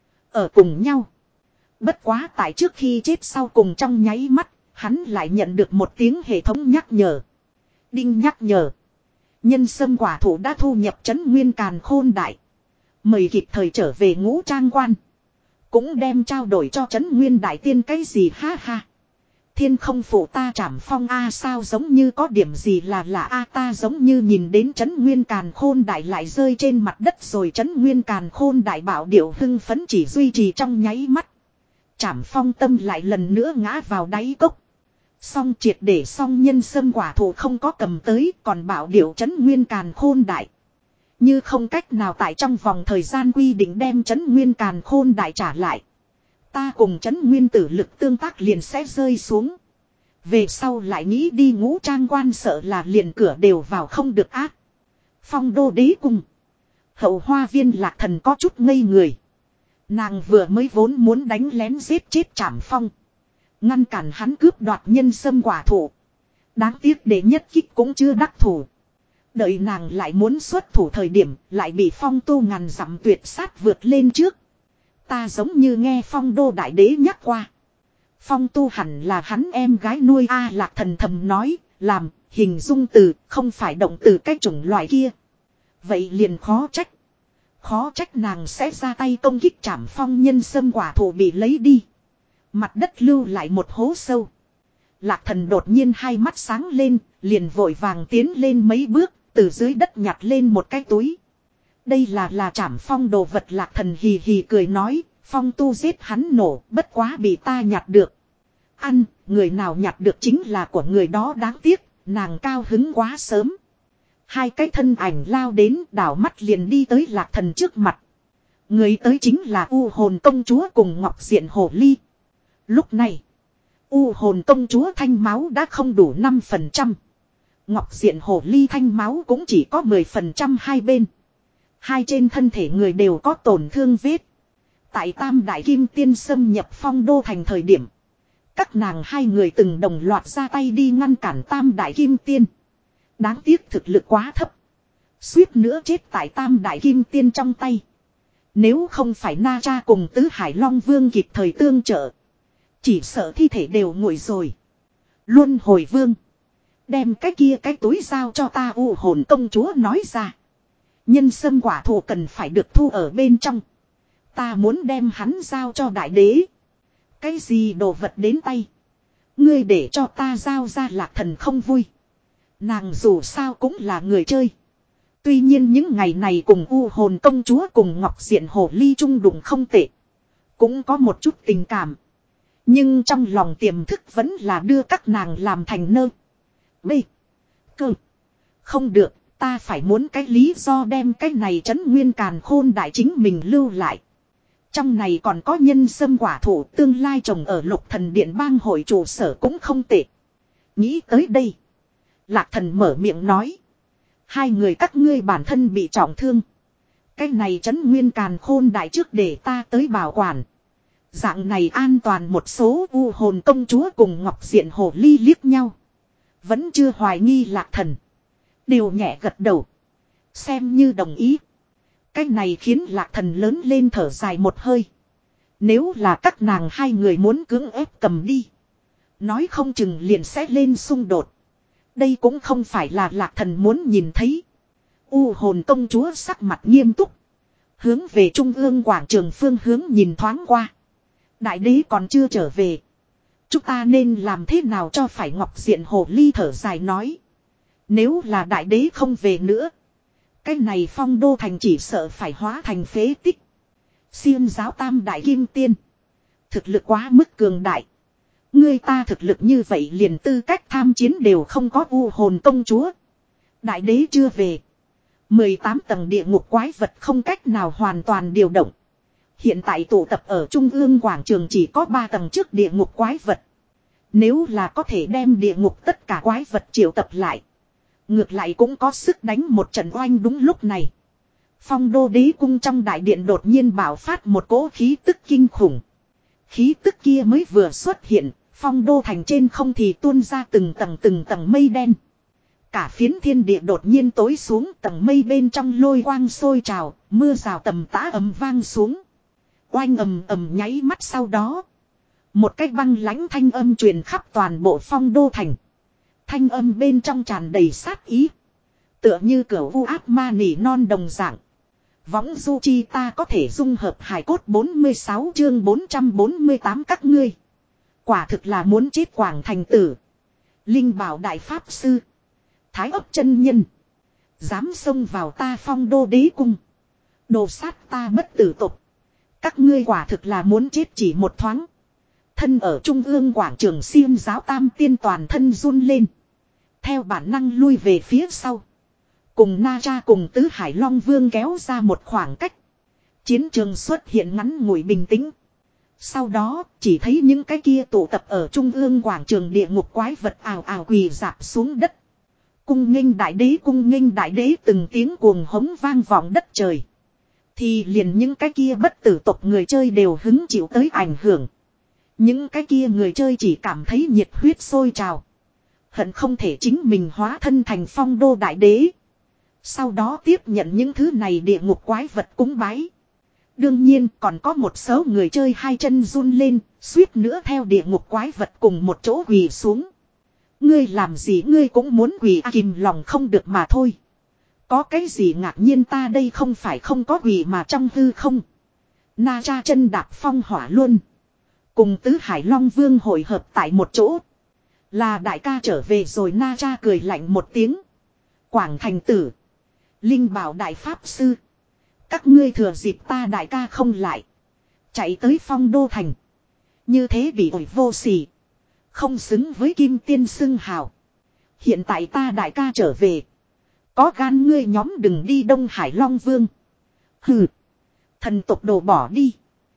Ở cùng nhau. Bất quá tại trước khi chết sau cùng trong nháy mắt, hắn lại nhận được một tiếng hệ thống nhắc nhở. Đinh nhắc nhở. Nhân sâm quả thụ đã thu nhập Trấn Nguyên Càn Khôn Đại. Mời kịp thời trở về Ngũ Trang Quan. Cũng đem trao đổi cho Trấn Nguyên Đại Tiên cái gì ha ha. thiên không phụ ta Trảm Phong a sao giống như có điểm gì là lạ a ta giống như nhìn đến Trấn Nguyên Càn Khôn Đại lại rơi trên mặt đất rồi Trấn Nguyên Càn Khôn Đại bảo điệu hưng phấn chỉ duy trì trong nháy mắt. Trảm Phong tâm lại lần nữa ngã vào đáy cốc. Xong triệt để xong nhân sâm quả thụ không có cầm tới còn bảo điệu Trấn Nguyên Càn Khôn Đại. Như không cách nào tại trong vòng thời gian quy định đem Trấn Nguyên Càn Khôn Đại trả lại. Ta cùng Trấn Nguyên tử lực tương tác liền sẽ rơi xuống. Về sau lại nghĩ đi ngũ trang quan sợ là liền cửa đều vào không được ác. Phong đô đế cung. Hậu hoa viên Lạc Thần có chút ngây người. Nàng vừa mới vốn muốn đánh lén giết chết Trảm Phong. Ngăn cản hắn cướp đoạt nhân sâm quả thụ. Đáng tiếc để nhất kích cũng chưa đắc thủ. Đợi nàng lại muốn xuất thủ thời điểm lại bị Phong tu ngàn dặm tuyệt sát vượt lên trước. Ta giống như nghe Phong đô đại đế nhắc qua. Phong tu hẳn là hắn em gái nuôi a Lạc Thần thầm nói, làm, hình dung từ, không phải động từ cái chủng loại kia. Vậy liền khó trách. Khó trách nàng sẽ ra tay công kích Trảm Phong nhân sâm quả thụ bị lấy đi. Mặt đất lưu lại một hố sâu. Lạc Thần đột nhiên hai mắt sáng lên, liền vội vàng tiến lên mấy bước, từ dưới đất nhặt lên một cái túi. Đây là là Trảm Phong đồ vật Lạc Thần hì hì cười nói, Phong tu giết hắn nổ, bất quá bị ta nhặt được. Ăn, người nào nhặt được chính là của người đó đáng tiếc, nàng cao hứng quá sớm. Hai cái thân ảnh lao đến đảo mắt liền đi tới Lạc Thần trước mặt. Người tới chính là U Hồn công chúa cùng Ngọc Diện Hổ Ly. Lúc này, U Hồn công chúa thanh máu đã không đủ năm phần trăm. Ngọc Diện Hổ Ly thanh máu cũng chỉ có mười phần trăm hai bên. Hai trên thân thể người đều có tổn thương vết. Tại Tam Đại Kim Tiên xâm nhập Phong đô thành thời điểm. Các nàng hai người từng đồng loạt ra tay đi ngăn cản Tam Đại Kim Tiên. Đáng tiếc thực lực quá thấp. Suýt nữa chết tại Tam Đại Kim Tiên trong tay. Nếu không phải Na Cha cùng Tứ Hải Long Vương kịp thời tương trợ. Chỉ sợ thi thể đều nguội rồi. Luân hồi vương. Đem cái kia cái túi giao cho ta U Hồn công chúa nói ra. Nhân sâm quả thụ cần phải được thu ở bên trong. Ta muốn đem hắn giao cho đại đế. Cái gì đồ vật đến tay. Ngươi để cho ta giao ra Lạc Thần không vui. Nàng dù sao cũng là người chơi. Tuy nhiên những ngày này cùng U Hồn công chúa cùng Ngọc Diện Hổ Ly chung đụng không tệ. Cũng có một chút tình cảm. Nhưng trong lòng tiềm thức vẫn là đưa các nàng làm thành nơ. B. Cơ. Không được, ta phải muốn cái lý do đem cái này Trấn Nguyên Càn Khôn Đại chính mình lưu lại. Trong này còn có nhân sâm quả thụ tương lai trồng ở Lục Thần Điện bang hội trụ sở cũng không tệ. Nghĩ tới đây. Lạc Thần mở miệng nói. Hai người các ngươi bản thân bị trọng thương. Cái này Trấn Nguyên Càn Khôn Đại trước để ta tới bảo quản. Dạng này an toàn một số. U Hồn công chúa cùng Ngọc Diện Hổ Ly liếc nhau. Vẫn chưa hoài nghi Lạc Thần. Đều nhẹ gật đầu. Xem như đồng ý. Cái này khiến Lạc Thần lớn lên thở dài một hơi. Nếu là các nàng hai người muốn cưỡng ép cầm đi. Nói không chừng liền sẽ lên xung đột. Đây cũng không phải là Lạc Thần muốn nhìn thấy. U Hồn công chúa sắc mặt nghiêm túc. Hướng về trung ương quảng trường phương hướng nhìn thoáng qua. Đại đế còn chưa trở về. Chúng ta nên làm thế nào cho phải Ngọc Diện Hổ Ly thở dài nói. Nếu là đại đế không về nữa. Cái này Phong đô thành chỉ sợ phải hóa thành phế tích. Xiên giáo Tam Đại Kim Tiên. Thực lực quá mức cường đại. Người ta thực lực như vậy liền tư cách tham chiến đều không có. U Hồn công chúa. Đại đế chưa về. mười tám tầng địa ngục quái vật không cách nào hoàn toàn điều động. Hiện tại tụ tập ở trung ương quảng trường chỉ có ba tầng trước địa ngục quái vật. Nếu là có thể đem địa ngục tất cả quái vật triệu tập lại. Ngược lại cũng có sức đánh một trận oanh đúng lúc này. Phong đô đế cung trong đại điện đột nhiên bạo phát một cỗ khí tức kinh khủng. Khí tức kia mới vừa xuất hiện, phong đô thành trên không thì tuôn ra từng tầng từng tầng mây đen. Cả phiến thiên địa đột nhiên tối xuống, tầng mây bên trong lôi quang sôi trào, mưa rào tầm tã ầm vang xuống. Oanh ầm ầm nháy mắt sau đó. Một cái băng lãnh thanh âm truyền khắp toàn bộ phong đô thành. Thanh âm bên trong tràn đầy sát ý. Tựa như cửa vu áp ma nỉ non đồng dạng. Võng du chi ta có thể dung hợp hài cốt bốn mươi sáu chương bốn trăm bốn mươi tám các ngươi. Quả thực là muốn chết Quảng Thành Tử. Linh Bảo Đại Pháp Sư. Thái ấp chân nhân. Dám xông vào ta Phong Đô Đế Cung. Đồ sát ta bất tử tục. Các ngươi quả thực là muốn chết chỉ một thoáng. Thân ở trung ương quảng trường Xiêm giáo tam tiên toàn thân run lên. Theo bản năng lui về phía sau. Cùng Na Tra cùng Tứ Hải Long Vương kéo ra một khoảng cách. Chiến trường xuất hiện ngắn ngủi bình tĩnh. Sau đó chỉ thấy những cái kia tụ tập ở trung ương quảng trường địa ngục quái vật ào ào quỳ dạp xuống đất. Cung nghênh đại đế, cung nghênh đại đế, từng tiếng cuồng hống vang vọng đất trời. Thì liền những cái kia bất tử tộc người chơi đều hứng chịu tới ảnh hưởng. Những cái kia người chơi chỉ cảm thấy nhiệt huyết sôi trào. Hận không thể chính mình hóa thân thành Phong Đô đại đế. Sau đó tiếp nhận những thứ này địa ngục quái vật cúng bái. Đương nhiên còn có một số người chơi hai chân run lên, suýt nữa theo địa ngục quái vật cùng một chỗ quỳ xuống. Ngươi làm gì ngươi cũng muốn quỳ à, kìm lòng không được mà thôi. Có cái gì ngạc nhiên, ta đây không phải không có quỳ mà trong hư không. Na Tra chân đạp phong hỏa luôn. Cùng Tứ Hải Long Vương hội hợp tại một chỗ. Là đại ca trở về rồi. Na Tra cười lạnh một tiếng. Quảng Thành Tử. Linh Bảo Đại Pháp Sư. Các ngươi thừa dịp ta đại ca không lại. Chạy tới Phong Đô Thành. Như thế bị ổi vô sỉ. Không xứng với Kim Tiên xưng hào. Hiện tại ta đại ca trở về. Có gan ngươi nhóm đừng đi Đông Hải Long Vương. Hừ. Thần tộc đồ bỏ đi.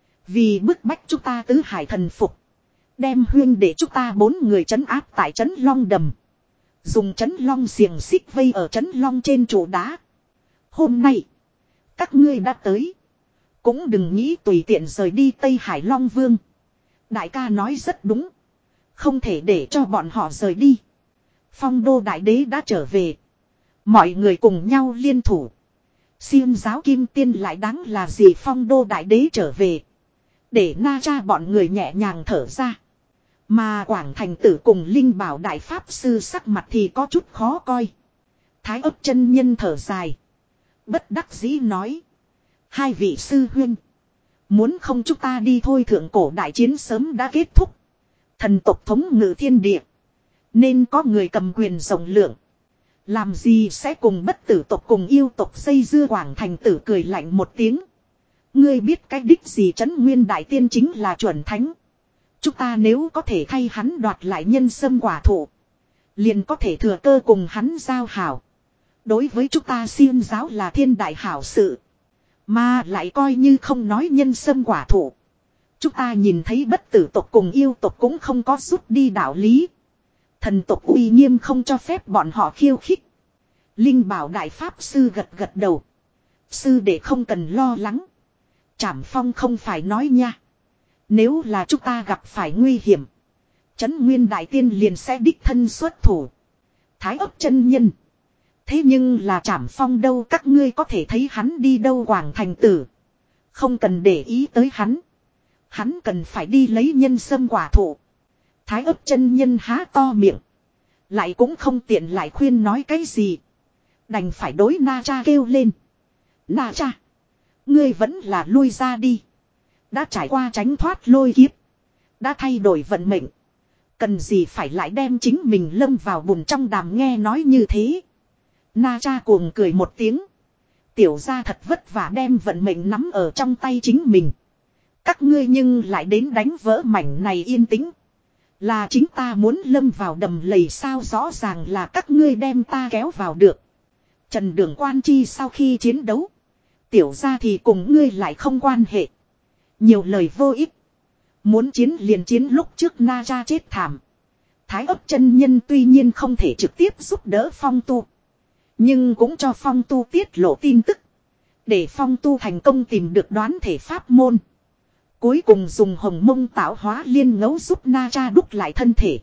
Vì bức bách chúng ta tứ hải thần phục. Đem huyên để chúng ta bốn người trấn áp tại trấn Long Đầm. Dùng trấn Long xiềng xích vây ở trấn Long trên trụ đá. Hôm nay. Các ngươi đã tới. Cũng đừng nghĩ tùy tiện rời đi Tây Hải Long Vương. Đại ca nói rất đúng. Không thể để cho bọn họ rời đi. Phong Đô đại đế đã trở về. Mọi người cùng nhau liên thủ. Xiêm giáo kim tiên lại đáng là gì, Phong Đô đại đế trở về. Để Na Tra bọn người nhẹ nhàng thở ra. Mà Quảng Thành Tử cùng Linh Bảo Đại Pháp Sư sắc mặt thì có chút khó coi. Thái ấp chân nhân thở dài. Bất đắc dĩ nói. Hai vị sư huynh. Muốn không chúng ta đi thôi, thượng cổ đại chiến sớm đã kết thúc. Thần tộc thống ngự thiên địa. Nên có người cầm quyền rộng lượng. Làm gì sẽ cùng bất tử tộc cùng yêu tộc xây dưa. Quảng Thành Tử cười lạnh một tiếng. Ngươi biết cái đích gì, Trấn Nguyên Đại Tiên chính là chuẩn thánh. Chúng ta nếu có thể thay hắn đoạt lại nhân sâm quả thụ. Liền có thể thừa cơ cùng hắn giao hảo. Đối với chúng ta Xiêm giáo là thiên đại hảo sự. Mà lại coi như không nói nhân sâm quả thụ. Chúng ta nhìn thấy bất tử tộc cùng yêu tộc cũng không có rút đi đạo lý. Thần tộc uy nghiêm không cho phép bọn họ khiêu khích. Linh Bảo Đại Pháp Sư gật gật đầu. Sư đệ không cần lo lắng. Trảm Phong không phải nói nha. Nếu là chúng ta gặp phải nguy hiểm. Trấn Nguyên Đại Tiên liền sẽ đích thân xuất thủ. Thái ấp chân nhân. Thế nhưng là Trảm Phong đâu, các ngươi có thể thấy hắn đi đâu. Quảng Thành Tử. Không cần để ý tới hắn. Hắn cần phải đi lấy nhân sâm quả thụ. Thái ấp chân nhân há to miệng. Lại cũng không tiện lại khuyên nói cái gì. Đành phải đối Na Tra kêu lên. Na Tra. Ngươi vẫn là lui ra đi. Đã trải qua tránh thoát lôi kiếp. Đã thay đổi vận mệnh. Cần gì phải lại đem chính mình lâm vào bùn trong đàm. Nghe nói như thế. Na Tra cuồng cười một tiếng. Tiểu gia thật vất vả đem vận mệnh nắm ở trong tay chính mình. Các ngươi nhưng lại đến đánh vỡ mảnh này yên tĩnh. Là chính ta muốn lâm vào đầm lầy sao, rõ ràng là các ngươi đem ta kéo vào được. Trần Đường Quan Chi sau khi chiến đấu. Tiểu gia thì cùng ngươi lại không quan hệ. Nhiều lời vô ích. Muốn chiến liền chiến, lúc trước Na Tra chết thảm. Thái ấp chân nhân tuy nhiên không thể trực tiếp giúp đỡ Phong Tu. Nhưng cũng cho Phong Tu tiết lộ tin tức. Để Phong Tu thành công tìm được đoán thể pháp môn. Cuối cùng dùng hồng mông tạo hóa liên ngẫu giúp Na Tra đúc lại thân thể.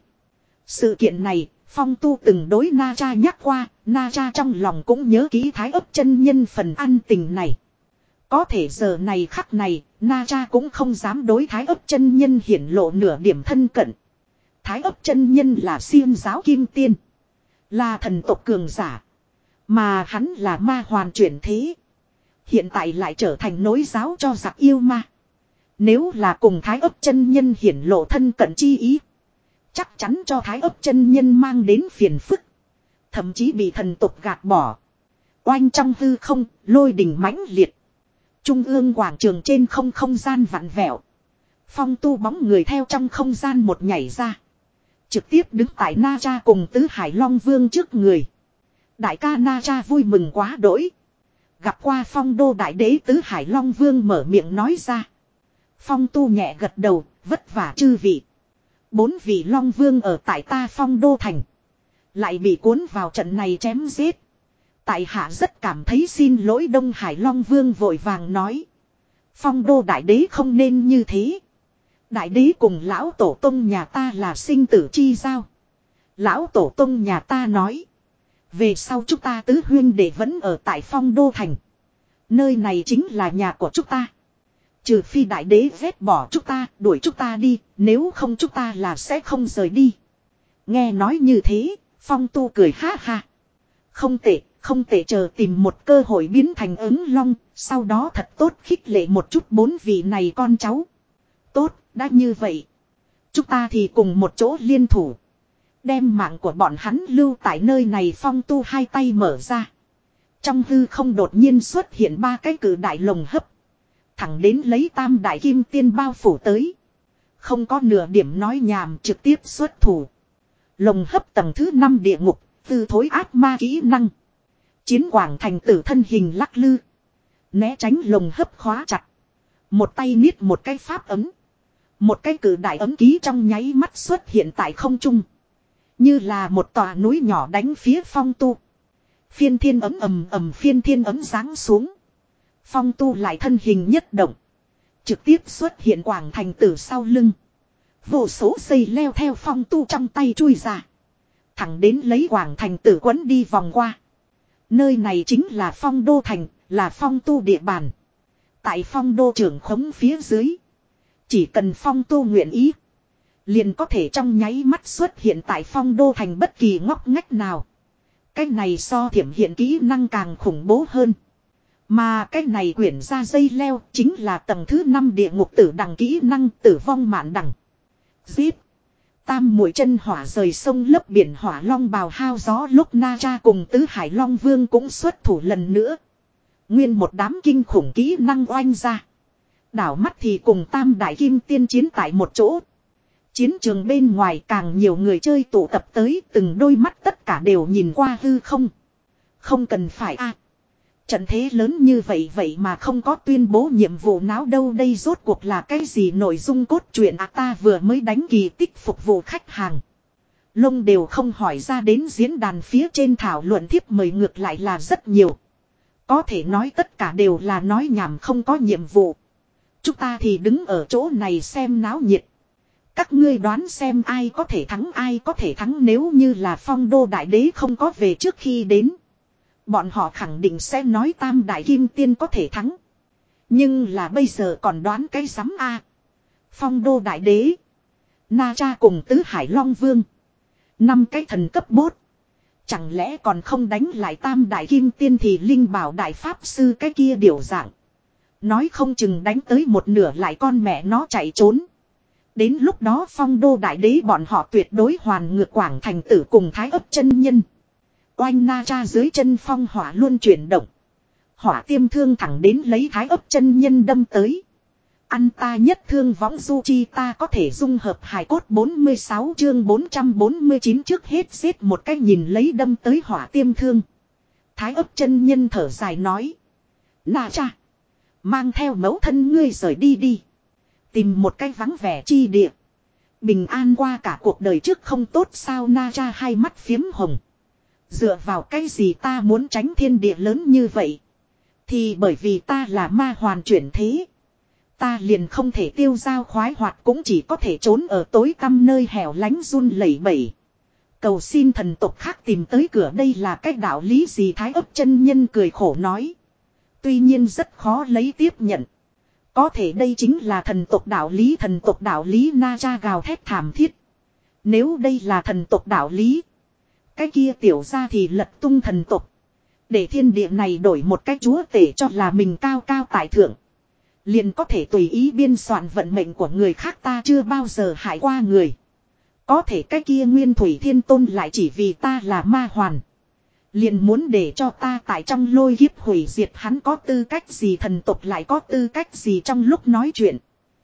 Sự kiện này, Phong Tu từng đối Na Tra nhắc qua, Na Tra trong lòng cũng nhớ kỹ Thái ấp chân nhân phần ăn tình này. Có thể giờ này khắc này, Na Tra cũng không dám đối Thái ấp chân nhân hiển lộ nửa điểm thân cận. Thái ấp chân nhân là Xiêm giáo kim tiên. Là thần tộc cường giả. Mà hắn là ma hoàn chuyển thế. Hiện tại lại trở thành nối giáo cho giặc yêu ma. Nếu là cùng Thái Ấp chân nhân hiển lộ thân cận chi ý. Chắc chắn cho Thái Ấp chân nhân mang đến phiền phức. Thậm chí bị thần tục gạt bỏ. Oanh trong hư không, lôi đình mãnh liệt. Trung ương quảng trường trên không không gian vặn vẹo. Phong tu bóng người theo trong không gian một nhảy ra. Trực tiếp đứng tại Na Cha cùng Tứ Hải Long Vương trước người. Đại ca Na Cha vui mừng quá đỗi. Gặp qua Phong đô đại đế Tứ Hải Long Vương mở miệng nói ra. Phong tu nhẹ gật đầu, vất vả chư vị. Bốn vị Long Vương ở tại ta Phong đô thành. Lại bị cuốn vào trận này chém giết. Tại hạ rất cảm thấy xin lỗi. Đông Hải Long Vương vội vàng nói. Phong đô đại đế không nên như thế. Đại đế cùng lão tổ tông nhà ta là sinh tử chi giao. Lão tổ tông nhà ta nói. Về sau chúng ta tứ huyên đệ vẫn ở tại Phong đô thành. Nơi này chính là nhà của chúng ta. Trừ phi đại đế ghét bỏ chúng ta, đuổi chúng ta đi, nếu không chúng ta là sẽ không rời đi. Nghe nói như thế, Phong tu cười ha ha. Không tệ, không tệ, chờ tìm một cơ hội biến thành ứng long, sau đó thật tốt khích lệ một chút bốn vị này con cháu. Tốt, đã như vậy. Chúng ta thì cùng một chỗ liên thủ. Đem mạng của bọn hắn lưu tại nơi này. Phong tu hai tay mở ra. Trong hư không đột nhiên xuất hiện ba cái cử đại lồng hấp. Thẳng đến lấy tam đại kim tiên bao phủ tới. Không có nửa điểm nói nhảm, trực tiếp xuất thủ. Lồng hấp tầng thứ năm địa ngục, tư thối ác ma kỹ năng. Chiến quảng thành tử thân hình lắc lư. Né tránh lồng hấp khóa chặt. Một tay niết một cái pháp ấm. Một cái cử đại ấm ký trong nháy mắt xuất hiện tại không trung. Như là một tòa núi nhỏ đánh phía Phong tu. Phiên thiên ấm ầm ầm, phiên thiên ấm giáng xuống. Phong tu lại thân hình nhất động. Trực tiếp xuất hiện quảng thành tử sau lưng. Vô số dây leo theo phong tu trong tay chui ra. Thẳng đến lấy quảng thành tử quấn đi vòng qua. Nơi này chính là Phong đô thành, là Phong tu địa bàn. Tại Phong đô trưởng khống phía dưới. Chỉ cần Phong tu nguyện ý. Liền có thể trong nháy mắt xuất hiện tại Phong đô thành bất kỳ ngóc ngách nào. Cái này so thiểm hiện kỹ năng càng khủng bố hơn. Mà cái này quyển ra dây leo chính là tầng thứ năm địa ngục tử đằng kỹ năng tử vong mạn đằng. Giết. Tam mũi chân hỏa rời sông lấp biển hỏa long bào hao gió lúc Na Cha cùng Tứ Hải Long Vương cũng xuất thủ lần nữa. Nguyên một đám kinh khủng kỹ năng oanh ra. Đảo mắt thì cùng tam đại kim tiên chiến tại một chỗ. Chiến trường bên ngoài càng nhiều người chơi tụ tập tới, từng đôi mắt tất cả đều nhìn qua hư không. Không cần phải a. À, trận thế lớn như vậy vậy mà không có tuyên bố nhiệm vụ nào đâu, đây rốt cuộc là cái gì nội dung cốt truyện à, ta vừa mới đánh kỳ tích phục vụ khách hàng. Lông đều không hỏi ra, đến diễn đàn phía trên thảo luận thiếp mời ngược lại là rất nhiều. Có thể nói tất cả đều là nói nhảm, không có nhiệm vụ. Chúng ta thì đứng ở chỗ này xem náo nhiệt. Các ngươi đoán xem ai có thể thắng, ai có thể thắng. Nếu như là Phong đô đại đế không có về trước khi đến, bọn họ khẳng định sẽ nói tam đại kim tiên có thể thắng. Nhưng là bây giờ còn đoán cái rắm a. Phong đô đại đế, Na Cha cùng Tứ Hải Long Vương, năm cái thần cấp bốt. Chẳng lẽ còn không đánh lại tam đại kim tiên thì linh bảo đại pháp sư cái kia điều dạng. Nói không chừng đánh tới một nửa lại con mẹ nó chạy trốn. Đến lúc đó Phong đô đại đế bọn họ tuyệt đối hoàn ngược quảng thành tử cùng Thái Ấp chân nhân. Oanh Na Cha dưới chân phong hỏa luôn chuyển động. Hỏa tiêm thương thẳng đến lấy Thái Ấp chân nhân đâm tới. Ăn ta nhất thương võng du chi, ta có thể dung hợp hài cốt. Bốn mươi sáu chương bốn trăm bốn mươi chín trước hết giết một cái nhìn lấy đâm tới hỏa tiêm thương. Thái Ấp chân nhân thở dài nói. Na Cha, mang theo mẫu thân ngươi rời đi đi. Tìm một cái vắng vẻ chi địa. Bình an qua cả cuộc đời trước không tốt sao? Na Cha hai mắt phiếm hồng. Dựa vào cái gì ta muốn tránh thiên địa lớn như vậy? Thì bởi vì ta là ma hoàn chuyển thế. Ta liền không thể tiêu dao khoái hoạt, cũng chỉ có thể trốn ở tối tăm nơi hẻo lánh run lẩy bẩy. Cầu xin thần tộc khác tìm tới cửa, đây là cái đạo lý gì? Thái Ấp chân nhân cười khổ nói. Tuy nhiên rất khó lấy tiếp nhận. Có thể đây chính là thần tộc đạo lý, thần tộc đạo lý. Na Cha gào thét thảm thiết. Nếu đây là thần tộc đạo lý, cái kia tiểu ra thì lật tung thần tộc. Để thiên địa này đổi một cái chúa tể cho là mình cao cao tại thượng. Liền có thể tùy ý biên soạn vận mệnh của người khác, ta chưa bao giờ hại qua người. Có thể cái kia Nguyên Thủy Thiên Tôn lại chỉ vì ta là ma hoàn. Liền muốn để cho ta tại trong lôi kiếp hủy diệt hắn, có tư cách gì, thần tộc lại có tư cách gì trong lúc nói chuyện.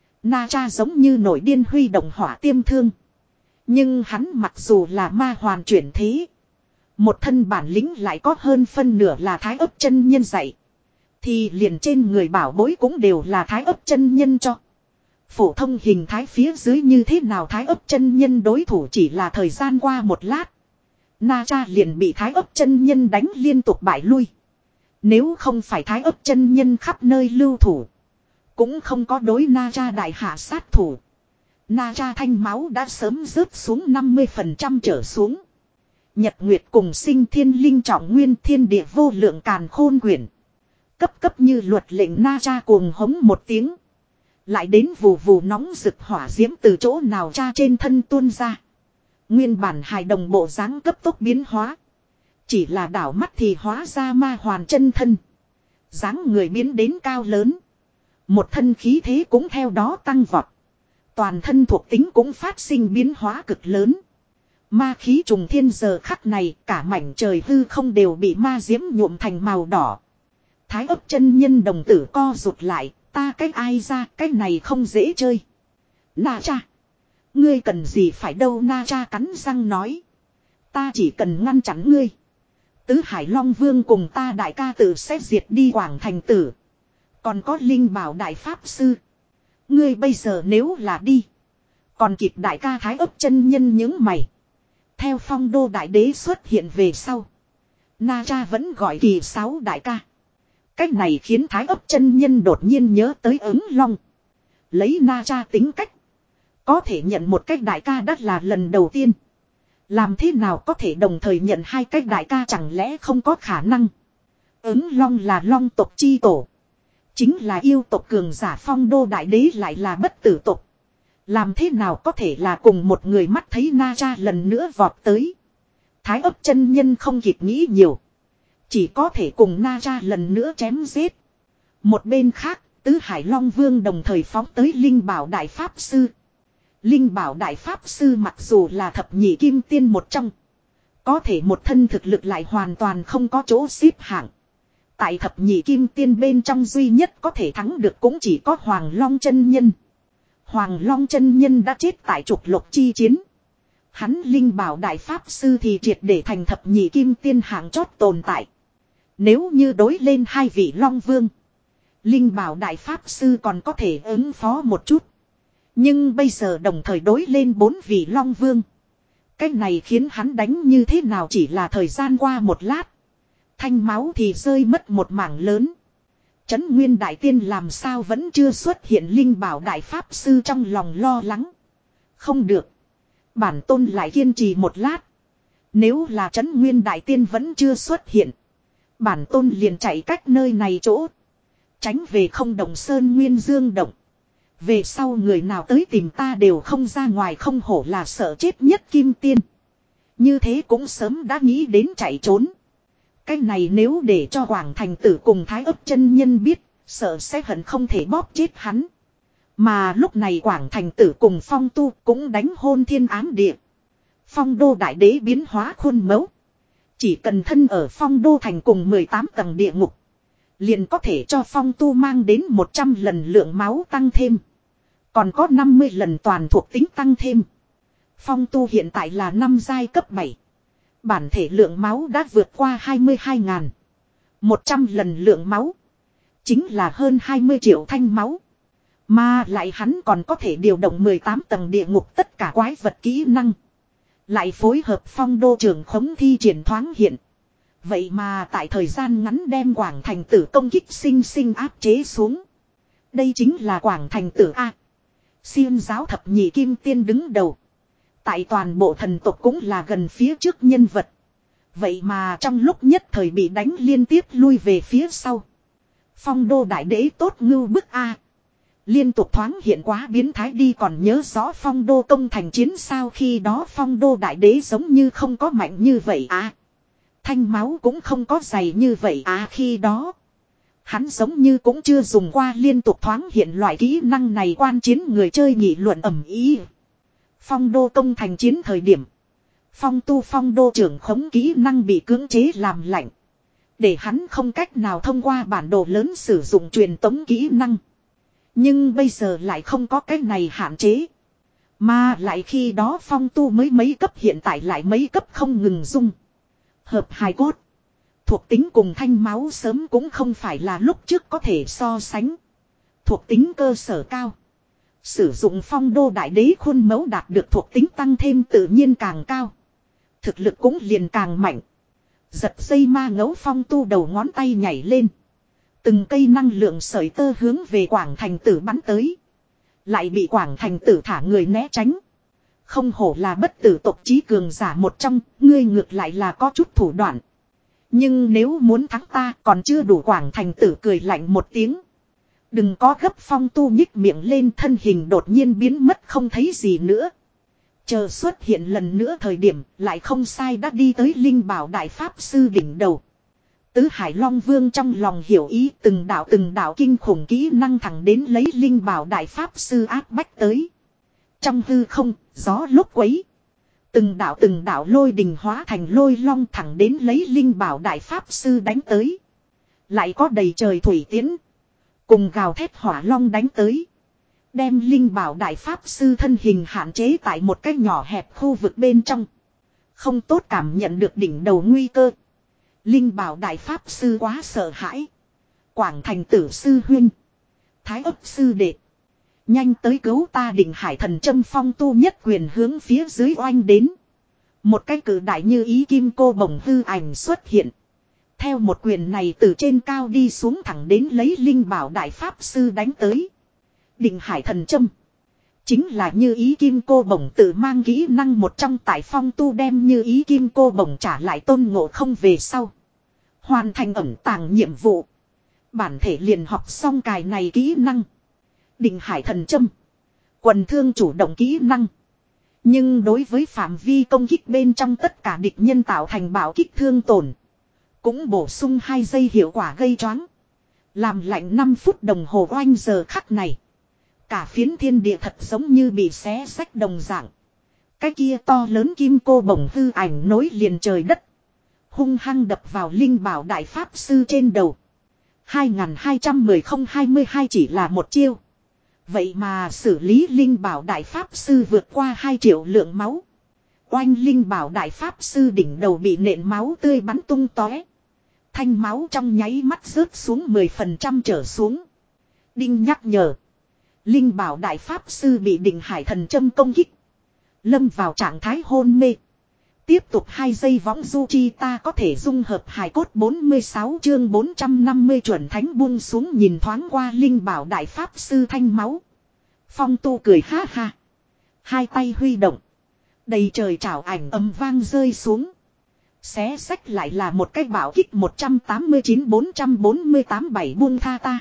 Na Cha giống như nổi điên huy động hỏa tiêm thương. Nhưng hắn mặc dù là ma hoàn chuyển thế, một thân bản lĩnh lại có hơn phân nửa là Thái Ấp chân nhân dạy. Thì liền trên người bảo bối cũng đều là Thái Ấp chân nhân cho. Phổ thông hình thái phía dưới như thế nào Thái Ấp chân nhân đối thủ, chỉ là thời gian qua một lát. Na Cha liền bị Thái Ấp chân nhân đánh liên tục bại lui. Nếu không phải Thái Ấp chân nhân khắp nơi lưu thủ, cũng không có đối Na Cha đại hạ sát thủ. Na Cha thanh máu đã sớm rớt xuống năm mươi phần trăm trở xuống. Nhật Nguyệt cùng sinh thiên linh trọng nguyên thiên địa vô lượng càn khôn quyển. Cấp cấp như luật lệnh Na Cha cuồng hống một tiếng. Lại đến vù vù nóng rực hỏa diễm từ chỗ nào cha trên thân tuôn ra. Nguyên bản hài đồng bộ dáng cấp tốc biến hóa. Chỉ là đảo mắt thì hóa ra ma hoàn chân thân. Dáng người biến đến cao lớn. Một thân khí thế cũng theo đó tăng vọt. Toàn thân thuộc tính cũng phát sinh biến hóa cực lớn. Ma khí trùng thiên, giờ khắc này cả mảnh trời hư không đều bị ma diễm nhuộm thành màu đỏ. Thái Ấp chân nhân đồng tử co rụt lại, ta cách ai ra, cách này không dễ chơi. Na Cha, ngươi cần gì phải đâu. Na Cha cắn răng nói, ta chỉ cần ngăn chặn ngươi, Tứ Hải Long Vương cùng ta đại ca tử sẽ diệt đi Quảng Thành Tử. Còn có Linh Bảo Đại Pháp Sư. Ngươi bây giờ nếu là đi, còn kịp đại ca Thái Ấp chân nhân những mày. Theo Phong Đô Đại Đế xuất hiện về sau, Na Cha vẫn gọi Kỳ Sáu đại ca. Cách này khiến Thái Ấp chân nhân đột nhiên nhớ tới Ứng Long. Lấy Na Cha tính cách, có thể nhận một cách đại ca đắt là lần đầu tiên. Làm thế nào có thể đồng thời nhận hai cách đại ca, chẳng lẽ không có khả năng. Ứng Long là Long tộc chi tổ, chính là yêu tộc cường giả. Phong Đô Đại Đế lại là bất tử tộc. Làm thế nào có thể là cùng một người. Mắt thấy Na Cha lần nữa vọt tới, Thái Ấp chân nhân không kịp nghĩ nhiều, chỉ có thể cùng Na Cha lần nữa chém giết. Một bên khác, Tứ Hải Long Vương đồng thời phóng tới Linh Bảo Đại Pháp Sư. Linh Bảo Đại Pháp Sư mặc dù là thập nhị kim tiên một trong, có thể một thân thực lực lại hoàn toàn không có chỗ xếp hạng. Tại thập nhị kim tiên bên trong duy nhất có thể thắng được cũng chỉ có Hoàng Long chân nhân. Hoàng Long chân nhân đã chết tại trục lục chi chiến. Hắn Linh Bảo Đại Pháp Sư thì triệt để thành thập nhị kim tiên hạng chót tồn tại. Nếu như đối lên hai vị Long Vương, Linh Bảo Đại Pháp Sư còn có thể ứng phó một chút. Nhưng bây giờ đồng thời đối lên bốn vị Long Vương, cái này khiến hắn đánh như thế nào chỉ là thời gian qua một lát, thanh máu thì rơi mất một mảng lớn. Trấn Nguyên Đại Tiên làm sao vẫn chưa xuất hiện. Linh Bảo Đại Pháp Sư trong lòng lo lắng. Không được, bản tôn lại kiên trì một lát. Nếu là Trấn Nguyên Đại Tiên vẫn chưa xuất hiện, bản tôn liền chạy cách nơi này chỗ, tránh về Không Động Sơn Nguyên Dương Động. Về sau người nào tới tìm ta đều không ra ngoài. Không hổ là sợ chết nhất kim tiên, như thế cũng sớm đã nghĩ đến chạy trốn. Cái này nếu để cho Quảng Thành Tử cùng Thái Ấp chân nhân biết, sợ sẽ hận không thể bóp chết hắn. Mà lúc này Quảng Thành Tử cùng Phong Tu cũng đánh hôn thiên ám địa. Phong Đô Đại Đế biến hóa khuôn mẫu, chỉ cần thân ở Phong Đô Thành cùng mười tám tầng địa ngục, liền có thể cho Phong Tu mang đến một trăm lần lượng máu tăng thêm, còn có năm mươi lần toàn thuộc tính tăng thêm. Phong Tu hiện tại là năm giai cấp bảy, bản thể lượng máu đã vượt qua hai mươi hai ngàn. một trăm lần lượng máu chính là hơn hai mươi triệu thanh máu. Mà lại hắn còn có thể điều động mười tám tầng địa ngục tất cả quái vật kỹ năng, lại phối hợp Phong Đô trưởng khống thi triển thoáng hiện. Vậy mà tại thời gian ngắn đem Quảng Thành Tử công kích sinh sinh áp chế xuống. Đây chính là Quảng Thành Tử A. Xiêm giáo thập nhị kim tiên đứng đầu, tại toàn bộ thần tộc cũng là gần phía trước nhân vật. Vậy mà trong lúc nhất thời bị đánh liên tiếp lui về phía sau. Phong Đô Đại Đế tốt ngưu bức A. Liên tục thoáng hiện quá biến thái đi. Còn nhớ rõ Phong Đô công thành chiến sao? Khi đó Phong Đô Đại Đế giống như không có mạnh như vậy à. Thanh máu cũng không có dày như vậy à. Khi đó Hắn giống như cũng chưa dùng qua liên tục thoáng hiện loại kỹ năng này, quan chiến người chơi nghị luận ầm ĩ. Phong đô công thành chiến thời điểm. Phong tu phong đô trưởng khống kỹ năng bị cưỡng chế làm lạnh. Để hắn không cách nào thông qua bản đồ lớn sử dụng truyền tống kỹ năng. Nhưng bây giờ lại không có cái này hạn chế. Mà lại khi đó phong tu mới mấy cấp, hiện tại lại mấy cấp không ngừng dung. Hợp hài cốt. Thuộc tính cùng thanh máu sớm cũng không phải là lúc trước có thể so sánh. Thuộc tính cơ sở cao. Sử dụng phong đô đại đế khuôn mẫu đạt được thuộc tính tăng thêm tự nhiên càng cao. Thực lực cũng liền càng mạnh. Giật dây ma ngẫu phong tu đầu ngón tay nhảy lên. Từng cây năng lượng sợi tơ hướng về Quảng Thành Tử bắn tới. Lại bị Quảng Thành Tử thả người né tránh. Không hổ là bất tử tộc chí cường giả một trong, ngươi ngược lại là có chút thủ đoạn. Nhưng nếu muốn thắng ta còn chưa đủ. Quảng Thành Tử cười lạnh một tiếng. Đừng có gấp, phong tu nhích miệng lên, thân hình đột nhiên biến mất không thấy gì nữa. Chờ xuất hiện lần nữa thời điểm lại không sai đã đi tới Linh Bảo Đại Pháp Sư đỉnh đầu. Tứ Hải Long Vương trong lòng hiểu ý, từng đạo từng đạo kinh khủng kỹ năng thẳng đến lấy Linh Bảo Đại Pháp Sư áp bách tới. Trong hư không, gió lúc quấy. Từng đạo từng đạo lôi đình hóa thành lôi long thẳng đến lấy Linh Bảo Đại Pháp Sư đánh tới. Lại có đầy trời thủy tiến. Cùng gào thét hỏa long đánh tới. Đem Linh Bảo Đại Pháp Sư thân hình hạn chế tại một cái nhỏ hẹp khu vực bên trong. Không tốt cảm nhận được đỉnh đầu nguy cơ. Linh Bảo Đại Pháp Sư quá sợ hãi. Quảng Thành Tử sư huynh. Thái ấp sư đệ. Nhanh tới cứu ta. Định Hải Thần Châm phong tu nhất quyền hướng phía dưới oanh đến. Một cái cử đại như ý kim cô bồng hư ảnh xuất hiện. Theo một quyền này từ trên cao đi xuống thẳng đến lấy Linh Bảo Đại Pháp Sư đánh tới. Định Hải Thần Châm. Chính là như ý kim cô bổng tự mang kỹ năng một trong, tại phong tu đem như ý kim cô bổng trả lại Tôn Ngộ Không về sau. Hoàn thành ẩn tàng nhiệm vụ. Bản thể liền học xong cài này kỹ năng. Định Hải Thần Châm. Quần thương chủ động kỹ năng. Nhưng đối với phạm vi công kích bên trong tất cả địch nhân tạo thành bạo kích thương tổn. Cũng bổ sung hai giây hiệu quả gây choáng. Làm lạnh năm phút đồng hồ oanh giờ khắc này. Cả phiến thiên địa thật giống như bị xé xách đồng dạng. Cái kia to lớn kim cô bổng hư ảnh nối liền trời đất. Hung hăng đập vào Linh Bảo Đại Pháp Sư trên đầu. hai hai một không không hai hai chỉ là một chiêu. Vậy mà xử lý Linh Bảo Đại Pháp Sư vượt qua hai triệu lượng máu. Oanh Linh Bảo Đại Pháp Sư đỉnh đầu bị nện máu tươi bắn tung tóe. Thanh máu trong nháy mắt rớt xuống mười phần trăm trở xuống. Đinh nhắc nhở. Linh Bảo Đại Pháp Sư bị Định Hải Thần Châm công kích. Lâm vào trạng thái hôn mê. Tiếp tục hai giây võng du chi ta có thể dung hợp hài cốt. Bốn mươi sáu chương bốn trăm năm mươi chuẩn thánh buông xuống nhìn thoáng qua Linh Bảo Đại Pháp Sư thanh máu. Phong tu cười ha ha. Hai tay huy động. Đầy trời trảo ảnh ầm vang rơi xuống. Xé sách lại là một cái bảo kích một trăm tám mươi chín bốn trăm bốn mươi tám bảy buông tha ta.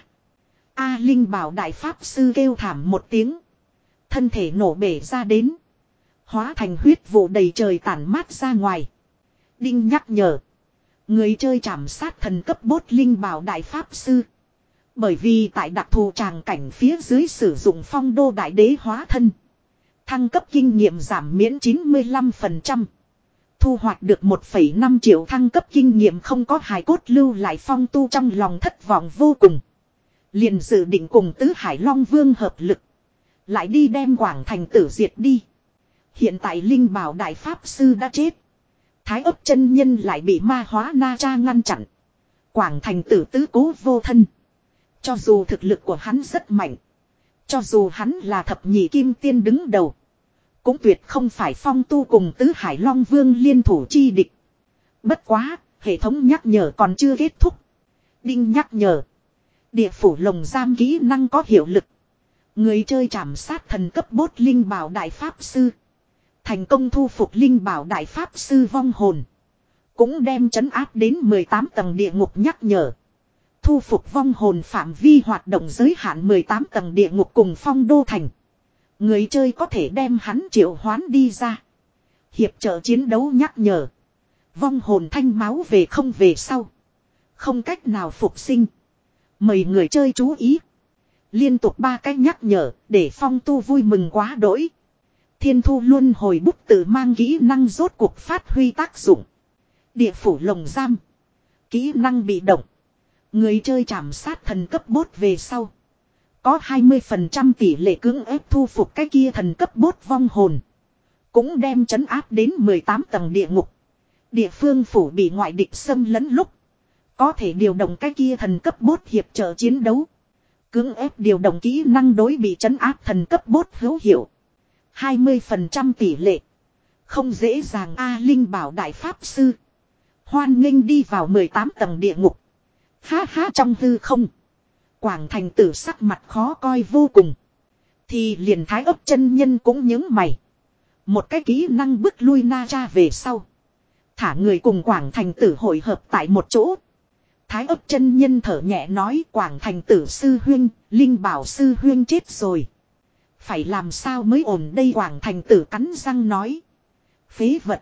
A Linh Bảo Đại Pháp Sư kêu thảm một tiếng. Thân thể nổ bể ra đến. Hóa thành huyết vụ đầy trời tản mát ra ngoài. Đinh nhắc nhở. Người chơi trảm sát thần cấp bốt Linh Bảo Đại Pháp Sư. Bởi vì tại đặc thù tràng cảnh phía dưới sử dụng phong đô đại đế hóa thân. Thăng cấp kinh nghiệm giảm miễn chín mươi lăm phần trăm. Thu hoạch được một phẩy năm triệu thăng cấp kinh nghiệm không có hài cốt lưu lại phong tu trong lòng thất vọng vô cùng. Liền dự định cùng Tứ Hải Long Vương hợp lực. Lại đi đem Quảng Thành Tử diệt đi. Hiện tại Linh Bảo Đại Pháp Sư đã chết. Thái ấp chân nhân lại bị ma hóa na cha ngăn chặn. Quảng Thành Tử tứ cố vô thân. Cho dù thực lực của hắn rất mạnh. Cho dù hắn là thập nhị kim tiên đứng đầu. Cũng tuyệt không phải phong tu cùng Tứ Hải Long Vương liên thủ chi địch. Bất quá, hệ thống nhắc nhở còn chưa kết thúc. Đinh nhắc nhở. Địa phủ lồng giam kỹ năng có hiệu lực. Người chơi trảm sát thần cấp bốt Linh Bảo Đại Pháp Sư. Thành công thu phục Linh Bảo Đại Pháp Sư vong hồn. Cũng đem trấn áp đến mười tám tầng địa ngục nhắc nhở. Thu phục vong hồn phạm vi hoạt động giới hạn mười tám tầng địa ngục cùng phong đô thành. Người chơi có thể đem hắn triệu hoán đi ra. Hiệp trợ chiến đấu nhắc nhở. Vong hồn thanh máu về không về sau. Không cách nào phục sinh. Mời người chơi chú ý. Liên tục ba cái nhắc nhở để Phong Tu vui mừng quá đỗi. Thiên thu luân hồi bút tự mang kỹ năng rốt cuộc phát huy tác dụng. Địa phủ lồng giam. Kỹ năng bị động. Người chơi chạm sát thần cấp bốt về sau. Có hai mươi phần trăm tỷ lệ cưỡng ép thu phục cái kia thần cấp bốt vong hồn. Cũng đem trấn áp đến mười tám tầng địa ngục. Địa phương phủ bị ngoại địch xâm lấn lúc. Có thể điều động cái kia thần cấp bốt hiệp trợ chiến đấu. Cưỡng ép điều động kỹ năng đối bị trấn áp thần cấp bốt hữu hiệu. hai mươi phần trăm tỷ lệ. Không dễ dàng A Linh bảo đại pháp sư. Hoan nghênh đi vào mười tám tầng địa ngục. Ha ha trong hư không. Quảng Thành Tử sắc mặt khó coi vô cùng. Thì liền Thái Ấp chân nhân cũng nhướng mày. Một cái kỹ năng bức lui Na Cha về sau. Thả người cùng Quảng Thành Tử hội hợp tại một chỗ. Thái Ấp chân nhân thở nhẹ nói Quảng Thành Tử sư huynh, Linh bảo sư huynh chết rồi. Phải làm sao mới ổn đây Quảng Thành Tử cắn răng nói. Phế vật.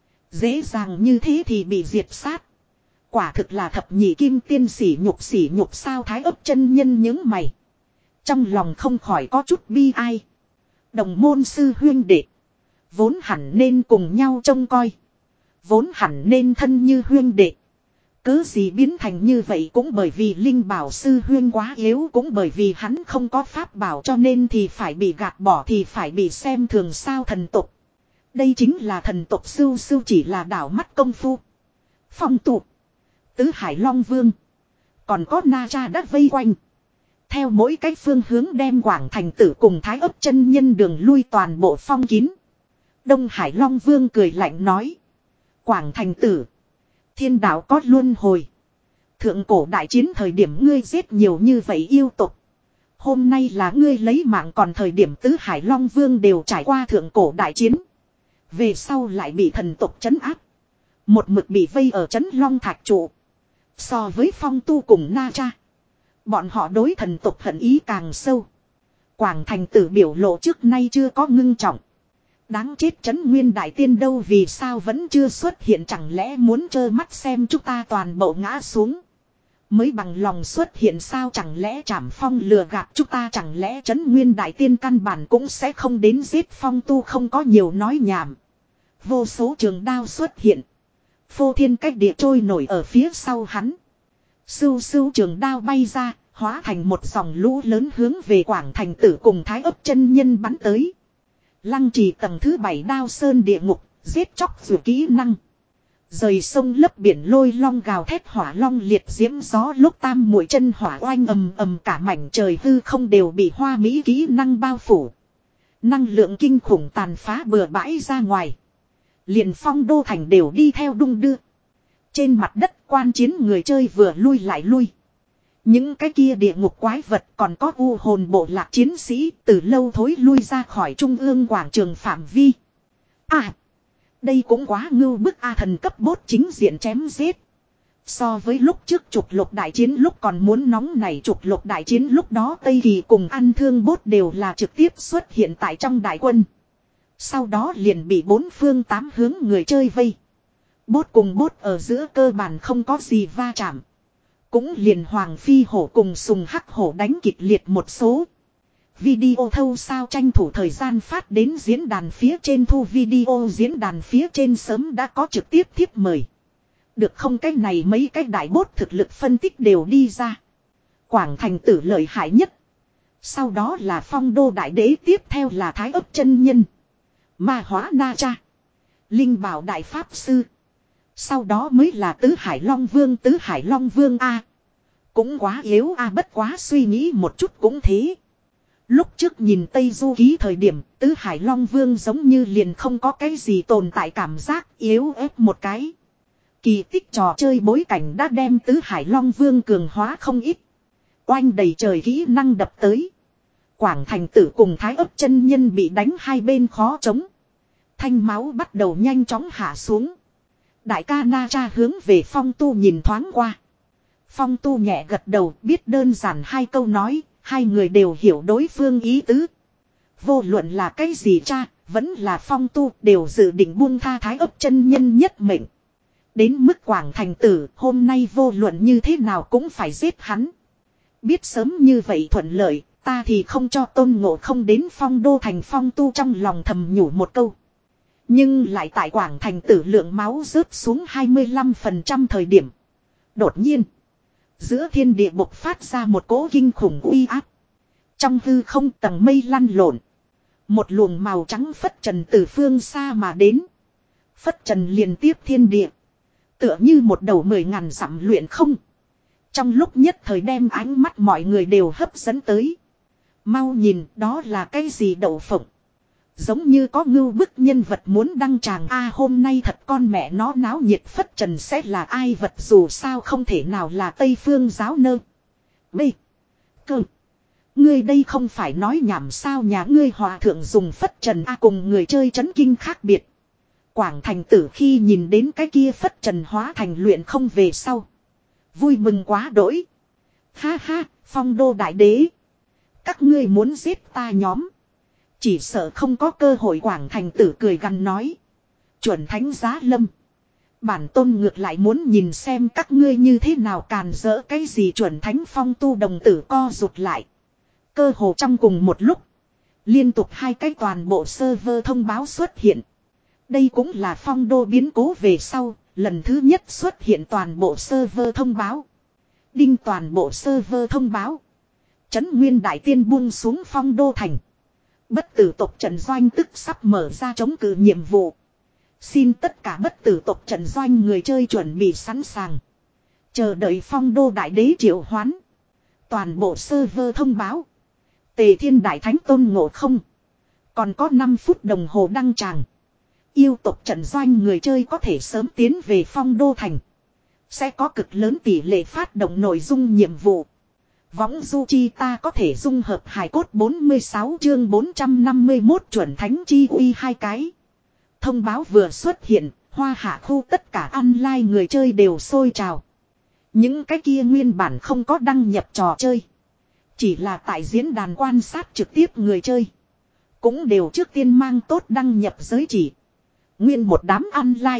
Dễ dàng như thế thì bị diệt sát. Quả thực là thập nhị kim tiên sỉ nhục sỉ nhục sao Thái Ấp chân nhân những mày. Trong lòng không khỏi có chút bi ai. Đồng môn sư huynh đệ. Vốn hẳn nên cùng nhau trông coi. Vốn hẳn nên thân như huynh đệ. Cứ gì biến thành như vậy cũng bởi vì Linh bảo sư huyên quá yếu. Cũng bởi vì hắn không có pháp bảo cho nên thì phải bị gạt bỏ thì phải bị xem thường sao thần tục. Đây chính là thần tục sưu sưu chỉ là đảo mắt công phu. Phong tụ. Tứ Hải Long Vương. Còn có Na Cha đã vây quanh. Theo mỗi cái phương hướng đem Quảng Thành Tử cùng Thái Ấp chân nhân đường lui toàn bộ phong kín. Đông Hải Long Vương cười lạnh nói. Quảng Thành Tử. Thiên đạo có luân hồi. Thượng cổ đại chiến thời điểm ngươi giết nhiều như vậy yêu tục. Hôm nay là ngươi lấy mạng còn thời điểm Tứ Hải Long Vương đều trải qua thượng cổ đại chiến. Về sau lại bị thần tục trấn áp. Một mực bị vây ở trấn Long Thạch Trụ. So với Phong Tu cùng Na Cha. Bọn họ đối thần tục hận ý càng sâu. Quảng Thành Tử biểu lộ trước nay chưa có ngưng trọng. Đáng chết trấn Nguyên Đại Tiên đâu vì sao vẫn chưa xuất hiện chẳng lẽ muốn trơ mắt xem chúng ta toàn bộ ngã xuống. Mới bằng lòng xuất hiện sao chẳng lẽ Trảm Phong lừa gạt chúng ta chẳng lẽ trấn Nguyên Đại Tiên căn bản cũng sẽ không đến giết Phong Tu không có nhiều nói nhảm. Vô số trường đao xuất hiện. Phô thiên cách địa trôi nổi ở phía sau hắn. Sưu sưu trường đao bay ra, hóa thành một dòng lũ lớn hướng về Quảng Thành Tử cùng Thái Ấp chân nhân bắn tới. Lăng trì tầng thứ bảy đao sơn địa ngục, giết chóc dù kỹ năng. Rời sông lấp biển lôi long gào thét hỏa long liệt diễm gió lúc tam mũi chân hỏa oanh ầm ầm cả mảnh trời hư không đều bị hoa mỹ kỹ năng bao phủ. Năng lượng kinh khủng tàn phá bừa bãi ra ngoài. Liền Phong Đô Thành đều đi theo đung đưa. Trên mặt đất quan chiến người chơi vừa lui lại lui. Những cái kia địa ngục quái vật còn có u hồn bộ lạc chiến sĩ từ lâu thối lui ra khỏi trung ương quảng trường phạm vi. À, đây cũng quá ngưu bức A thần cấp bốt chính diện chém giết. So với lúc trước trục lục đại chiến lúc còn muốn nóng này trục lục đại chiến lúc đó Tây Kỳ cùng ăn thương bốt đều là trực tiếp xuất hiện tại trong đại quân. Sau đó liền bị bốn phương tám hướng người chơi vây. Bốt cùng bốt ở giữa cơ bản không có gì va chạm. Cũng liền Hoàng Phi Hổ cùng Sùng Hắc Hổ đánh kịch liệt một số. Video thâu sao tranh thủ thời gian phát đến diễn đàn phía trên thu video diễn đàn phía trên sớm đã có trực tiếp thiếp mời. Được không cái này mấy cái đại bốt thực lực phân tích đều đi ra. Quảng Thành Tử lợi hại nhất. Sau đó là Phong Đô Đại Đế tiếp theo là Thái Ấp chân nhân. Ma hóa Na Cha. Linh bảo đại pháp sư. Sau đó mới là Tứ Hải Long Vương. Tứ Hải Long Vương A. Cũng quá yếu A bất quá suy nghĩ một chút cũng thế. Lúc trước nhìn Tây Du Ký thời điểm Tứ Hải Long Vương giống như liền không có cái gì tồn tại cảm giác yếu ớt một cái. Kỳ tích trò chơi bối cảnh đã đem Tứ Hải Long Vương cường hóa không ít. Oanh đầy trời kỹ năng đập tới. Quảng Thành Tử cùng Thái Ấp chân nhân bị đánh hai bên khó chống. Thanh máu bắt đầu nhanh chóng hạ xuống. Đại ca Na Cha hướng về Phong Tu nhìn thoáng qua. Phong Tu nhẹ gật đầu biết đơn giản hai câu nói. Hai người đều hiểu đối phương ý tứ. Vô luận là cái gì cha, vẫn là Phong Tu đều dự định buông tha Thái Ấp chân nhân nhất mệnh. Đến mức Quảng Thành Tử hôm nay vô luận như thế nào cũng phải giết hắn. Biết sớm như vậy thuận lợi, ta thì không cho Tôn Ngộ Không đến Phong Đô Thành. Phong Tu trong lòng thầm nhủ một câu. Nhưng lại tại Quảng Thành tử lượng máu rớt xuống hai mươi lăm phần trăm thời điểm. Đột nhiên, giữa thiên địa bộc phát ra một cỗ kinh khủng uy áp. Trong hư không tầng mây lăn lộn. Một luồng màu trắng phất trần từ phương xa mà đến. Phất trần liên tiếp thiên địa. Tựa như một đầu mười ngàn dặm luyện không. Trong lúc nhất thời đem ánh mắt mọi người đều hấp dẫn tới. Mau nhìn, đó là cái gì đậu phộng. Giống như có ngưu bức nhân vật muốn đăng tràng. A hôm nay thật con mẹ nó náo nhiệt. Phất trần sẽ là ai vật dù sao không thể nào là Tây Phương giáo nơ. B. Cơ. Ngươi đây không phải nói nhảm sao, nhà ngươi hòa thượng dùng phất trần A cùng người chơi chấn kinh khác biệt. Quảng Thành tử khi nhìn đến cái kia phất trần hóa thành luyện không về sau. Vui mừng quá đỗi. Ha ha, Phong Đô đại đế. Các ngươi muốn giết ta nhóm. Chỉ sợ không có cơ hội. Quảng Thành tử cười gằn nói. Chuẩn thánh giá lâm. Bản tôn ngược lại muốn nhìn xem các ngươi như thế nào càn rỡ cái gì. Chuẩn thánh Phong Tu đồng tử co rụt lại. Cơ hồ trong cùng một lúc. Liên tục hai cái toàn bộ server thông báo xuất hiện. Đây cũng là Phong Đô biến cố về sau. Lần thứ nhất xuất hiện toàn bộ server thông báo. Đinh toàn bộ server thông báo. Trấn Nguyên Đại Tiên buông xuống Phong Đô thành. Bất tử tộc trận doanh tức sắp mở ra chống cự nhiệm vụ. Xin tất cả bất tử tộc trận doanh người chơi chuẩn bị sẵn sàng. Chờ đợi Phong Đô đại đế triệu hoán. Toàn bộ server thông báo. Tề Thiên Đại Thánh Tôn Ngộ Không. Còn có năm phút đồng hồ đăng tràng. Yêu tộc trận doanh người chơi có thể sớm tiến về Phong Đô thành. Sẽ có cực lớn tỷ lệ phát động nội dung nhiệm vụ. Võng du chi ta có thể dung hợp hài cốt bốn mươi sáu chương bốn trăm năm mươi mốt chuẩn thánh chi uy hai cái. Thông báo vừa xuất hiện, hoa hạ khu tất cả online người chơi đều sôi trào. Những cái kia nguyên bản không có đăng nhập trò chơi. Chỉ là tại diễn đàn quan sát trực tiếp người chơi. Cũng đều trước tiên mang tốt đăng nhập giới chỉ. Nguyên một đám online.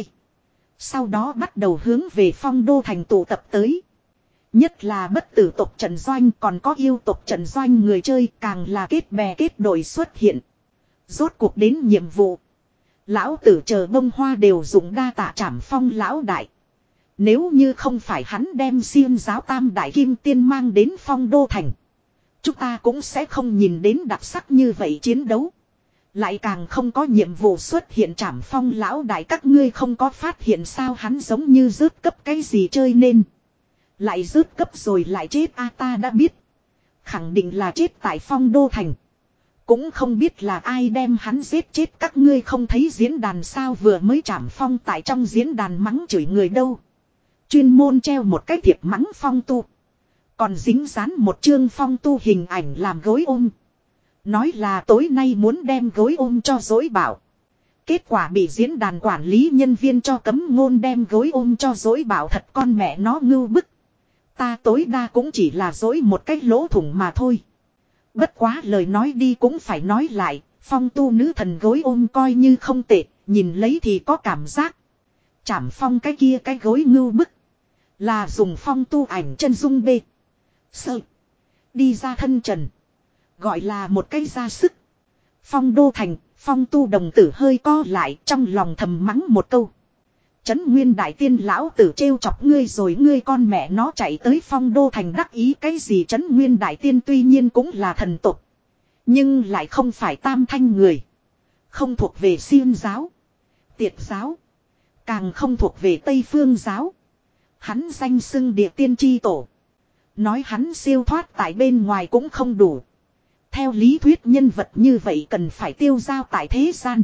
Sau đó bắt đầu hướng về Phong Đô thành tụ tập tới. Nhất là bất tử tộc trận doanh còn có yêu tộc trận doanh người chơi càng là kết bè kết đội xuất hiện. Rốt cuộc đến nhiệm vụ. Lão tử chờ bông hoa đều dùng đa tạ trảm Phong lão đại. Nếu như không phải hắn đem xiêm giáo tam đại kim tiên mang đến Phong Đô thành. Chúng ta cũng sẽ không nhìn đến đặc sắc như vậy chiến đấu. Lại càng không có nhiệm vụ xuất hiện trảm Phong lão đại, các ngươi không có phát hiện sao hắn giống như rớt cấp cái gì chơi nên. Lại rớt cấp rồi lại chết a ta đã biết. Khẳng định là chết tại Phong Đô thành. Cũng không biết là ai đem hắn giết chết, các ngươi không thấy diễn đàn sao vừa mới trảm Phong tại trong diễn đàn mắng chửi người đâu. Chuyên môn treo một cái thiệp mắng Phong Tu. Còn dính dán một chương Phong Tu hình ảnh làm gối ôm. Nói là tối nay muốn đem gối ôm cho dối bảo. Kết quả bị diễn đàn quản lý nhân viên cho cấm ngôn đem gối ôm cho dối bảo, thật con mẹ nó ngưu bức. Ta tối đa cũng chỉ là dối một cái lỗ thủng mà thôi. Bất quá lời nói đi cũng phải nói lại, Phong Tu nữ thần gối ôm coi như không tệ, nhìn lấy thì có cảm giác. Chảm Phong cái kia cái gối ngưu bức. Là dùng Phong Tu ảnh chân dung bê. Sợ. Đi ra thân trần. Gọi là một cái ra sức. Phong Đô thành, Phong Tu đồng tử hơi co lại trong lòng thầm mắng một câu. Trấn Nguyên Đại Tiên lão tử trêu chọc ngươi rồi, ngươi con mẹ nó chạy tới Phong Đô thành đắc ý cái gì. Trấn Nguyên Đại Tiên tuy nhiên cũng là thần tục. Nhưng lại không phải tam thanh người. Không thuộc về xiêm giáo. Tiệt giáo. Càng không thuộc về Tây Phương giáo. Hắn danh xưng địa tiên tri tổ. Nói hắn siêu thoát tại bên ngoài cũng không đủ. Theo lý thuyết nhân vật như vậy cần phải tiêu dao tại thế gian.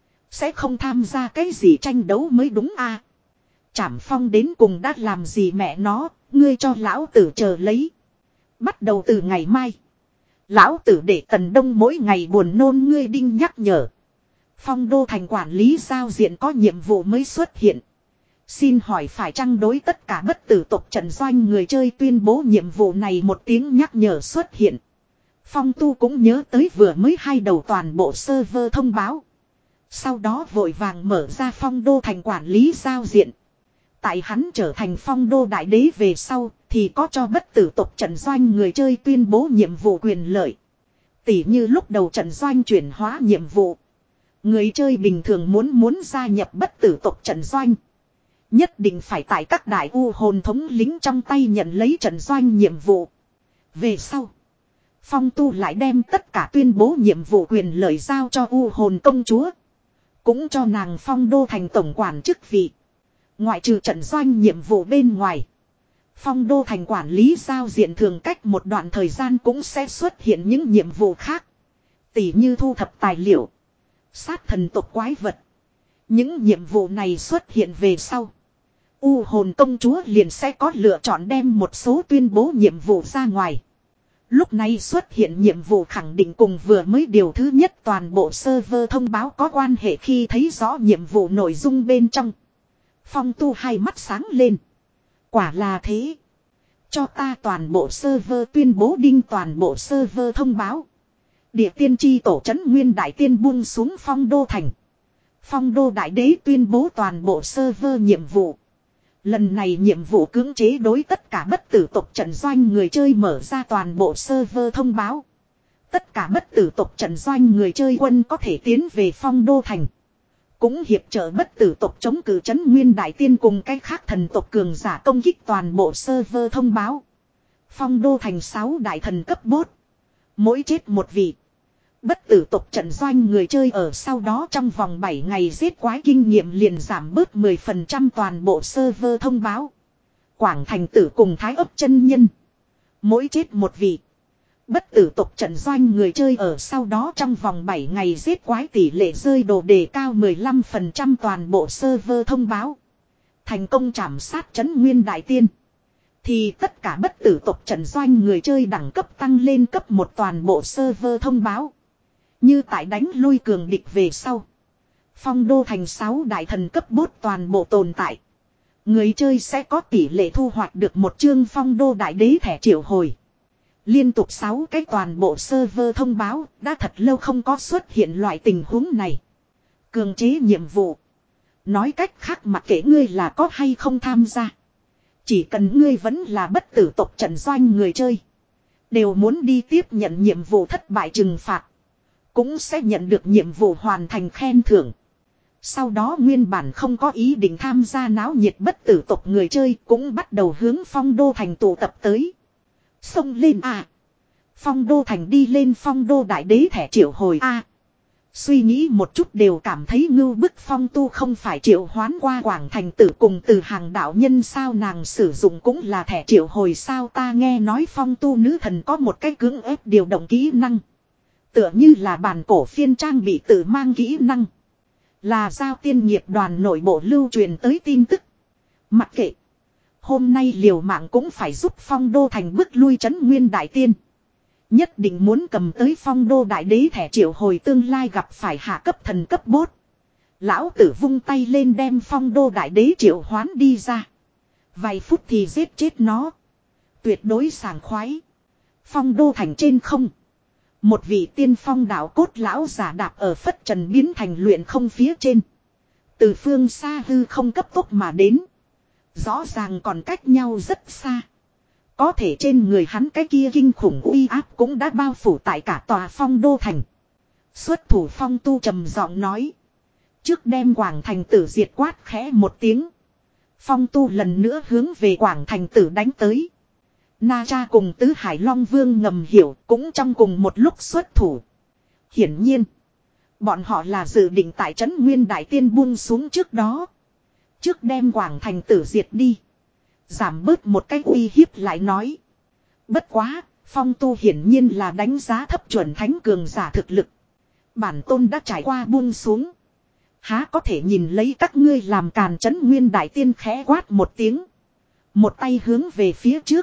Sẽ không tham gia cái gì tranh đấu mới đúng a. À, Trảm Phong đến cùng đã làm gì mẹ nó, ngươi cho lão tử chờ lấy. Bắt đầu từ ngày mai. Lão tử để Tần Đông mỗi ngày buồn nôn ngươi đinh nhắc nhở. Phong Đô thành quản lý giao diện có nhiệm vụ mới xuất hiện. Xin hỏi phải chăng đối tất cả bất tử tộc trận doanh người chơi tuyên bố nhiệm vụ này, một tiếng nhắc nhở xuất hiện. Phong Tu cũng nhớ tới vừa mới hai đầu toàn bộ server thông báo. Sau đó vội vàng mở ra Phong Đô thành quản lý giao diện. Tại hắn trở thành phong đô đại đế về sau thì có cho bất tử tộc trận doanh người chơi tuyên bố nhiệm vụ quyền lợi. Tỉ như lúc đầu trận doanh chuyển hóa nhiệm vụ. Người chơi bình thường muốn muốn gia nhập bất tử tộc trận doanh. Nhất định phải tại các đại u hồn thống lính trong tay nhận lấy trận doanh nhiệm vụ. Về sau, Phong Tu lại đem tất cả tuyên bố nhiệm vụ quyền lợi giao cho u hồn công chúa. Cũng cho nàng Phong Đô thành tổng quản chức vị. Ngoại trừ trận doanh nhiệm vụ bên ngoài, Phong Đô thành quản lý giao diện thường cách một đoạn thời gian cũng sẽ xuất hiện những nhiệm vụ khác. Tỉ như thu thập tài liệu, sát thần tộc quái vật. Những nhiệm vụ này xuất hiện về sau, U hồn công chúa liền sẽ có lựa chọn đem một số tuyên bố nhiệm vụ ra ngoài. Lúc này xuất hiện nhiệm vụ khẳng định cùng vừa mới điều thứ nhất toàn bộ server thông báo có quan hệ. Khi thấy rõ nhiệm vụ nội dung bên trong, Phong Tu hai mắt sáng lên. Quả là thế. Cho ta toàn bộ server tuyên bố đinh toàn bộ server thông báo. Địa tiên tri tổ trấn nguyên đại tiên buông xuống Phong Đô thành. Phong Đô đại đế tuyên bố toàn bộ server nhiệm vụ. Lần này nhiệm vụ cưỡng chế đối tất cả bất tử tộc trận doanh người chơi mở ra toàn bộ server thông báo. Tất cả bất tử tộc trận doanh người chơi quân có thể tiến về Phong Đô thành. Cũng hiệp trợ bất tử tộc chống cự trấn nguyên đại tiên cùng cách khác thần tộc cường giả công kích toàn bộ server thông báo. Phong Đô thành sáu đại thần cấp bốt. Mỗi chết một vị. Bất tử tộc trận doanh người chơi ở sau đó trong vòng bảy ngày giết quái kinh nghiệm liền giảm bớt mười phần trăm toàn bộ server thông báo. Quảng Thành Tử cùng Thái ấp chân nhân. Mỗi chết một vị. Bất tử tộc trận doanh người chơi ở sau đó trong vòng bảy ngày giết quái tỷ lệ rơi đồ đề cao mười lăm phần trăm toàn bộ server thông báo. Thành công trảm sát trấn nguyên đại tiên. Thì tất cả bất tử tộc trận doanh người chơi đẳng cấp tăng lên cấp một toàn bộ server thông báo. Như tại đánh lui cường địch về sau. Phong Đô thành sáu đại thần cấp bốt toàn bộ tồn tại. Người chơi sẽ có tỷ lệ thu hoạch được một chương Phong Đô đại đế thẻ triệu hồi. Liên tục sáu cái toàn bộ server thông báo đã thật lâu không có xuất hiện loại tình huống này. Cường chế nhiệm vụ. Nói cách khác mặc kệ ngươi là có hay không tham gia. Chỉ cần ngươi vẫn là bất tử tộc trận doanh người chơi. Đều muốn đi tiếp nhận nhiệm vụ thất bại trừng phạt. Cũng sẽ nhận được nhiệm vụ hoàn thành khen thưởng. Sau đó nguyên bản không có ý định tham gia náo nhiệt bất tử tộc người chơi cũng bắt đầu hướng Phong Đô thành tụ tập tới. Xông lên à. Phong Đô thành đi lên Phong Đô đại đế thẻ triệu hồi a. À. Suy nghĩ một chút đều cảm thấy ngưu bức. Phong Tu không phải triệu hoán qua Quảng Thành Tử cùng từ hàng đạo nhân sao, nàng sử dụng cũng là thẻ triệu hồi sao. Ta nghe nói Phong Tu nữ thần có một cái cưỡng ép điều động kỹ năng. Tựa như là bản cổ phiên trang bị tự mang kỹ năng. Là giao tiên nghiệp đoàn nội bộ lưu truyền tới tin tức. Mặc kệ. Hôm nay liều mạng cũng phải giúp Phong Đô thành bức lui trấn nguyên đại tiên. Nhất định muốn cầm tới Phong Đô đại đế thẻ triệu hồi tương lai gặp phải hạ cấp thần cấp bốt. Lão tử vung tay lên đem Phong Đô đại đế triệu hoán đi ra. Vài phút thì giết chết nó. Tuyệt đối sảng khoái. Phong Đô thành trên không. Một vị tiên phong đạo cốt lão giả đạp ở phất trần biến thành luyện không phía trên. Từ phương xa hư không cấp tốc mà đến. Rõ ràng còn cách nhau rất xa. Có thể trên người hắn cái kia kinh khủng uy áp cũng đã bao phủ tại cả tòa Phong Đô thành. Xuất thủ Phong Tu trầm giọng nói. Trước đem Quảng Thành Tử diệt quát khẽ một tiếng. Phong Tu lần nữa hướng về Quảng Thành Tử đánh tới. Na Cha cùng Tứ Hải Long Vương ngầm hiểu cũng trong cùng một lúc xuất thủ. Hiển nhiên. Bọn họ là dự định tại trấn Nguyên Đại Tiên buông xuống trước đó. Trước đem Quảng Thành Tử diệt đi. Giảm bớt một cái uy hiếp lại nói. Bất quá, Phong Tu hiển nhiên là đánh giá thấp chuẩn thánh cường giả thực lực. Bản tôn đã trải qua buông xuống. Há có thể nhìn lấy các ngươi làm càn trấn Nguyên Đại Tiên khẽ quát một tiếng. Một tay hướng về phía trước.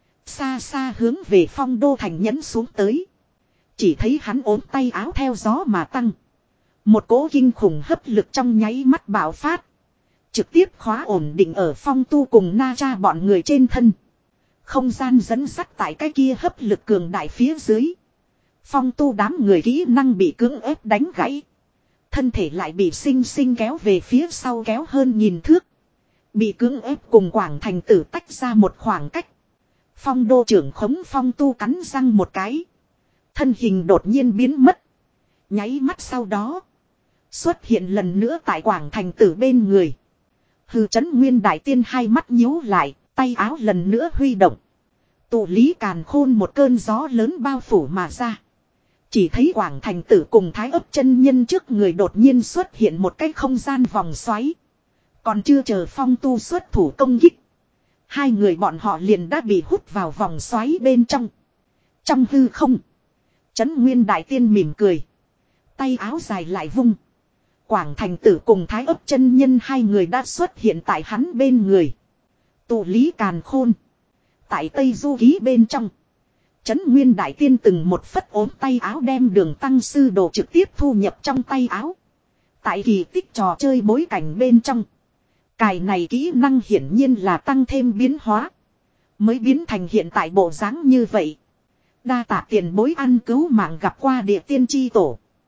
Xa xa hướng về Phong Đô thành nhấn xuống tới. Chỉ thấy hắn ốm tay áo theo gió mà tăng. Một cỗ kinh khủng hấp lực trong nháy mắt bạo phát. Trực tiếp khóa ổn định ở Phong Tu cùng Na Cha bọn người trên thân. Không gian dẫn sắt tại cái kia hấp lực cường đại phía dưới. Phong Tu đám người kỹ năng bị cưỡng ép đánh gãy. Thân thể lại bị sinh sinh kéo về phía sau kéo hơn nghìn thước. Bị cưỡng ép cùng Quảng Thành Tử tách ra một khoảng cách. Phong đô trưởng khống Phong Tu cắn răng một cái. Thân hình đột nhiên biến mất. Nháy mắt sau đó. Xuất hiện lần nữa tại Quảng Thành Tử bên người. Hư Chấn Nguyên Đại Tiên hai mắt nhíu lại. Tay áo lần nữa huy động. Tụ lý càn khôn một cơn gió lớn bao phủ mà ra. Chỉ thấy Quảng Thành Tử cùng Thái Ấp chân nhân trước người đột nhiên xuất hiện một cái không gian vòng xoáy. Còn chưa chờ Phong Tu xuất thủ công kích. Hai người bọn họ liền đã bị hút vào vòng xoáy bên trong. Trong hư không. Chấn Nguyên Đại Tiên mỉm cười. Tay áo dài lại vung. Quảng Thành Tử cùng Thái Ấp chân nhân hai người đã xuất hiện tại hắn bên người. Tụ lý càn khôn. Tại Tây Du Ký bên trong. Chấn Nguyên Đại Tiên từng một phất ốm tay áo đem Đường Tăng sư đồ trực tiếp thu nhập trong tay áo. Tại kỳ tích trò chơi bối cảnh bên trong. Cài này kỹ năng hiển nhiên là tăng thêm biến hóa. Mới biến thành hiện tại bộ dáng như vậy. Đa tạ tiền bối ăn cứu mạng gặp qua địa tiên tri tổ.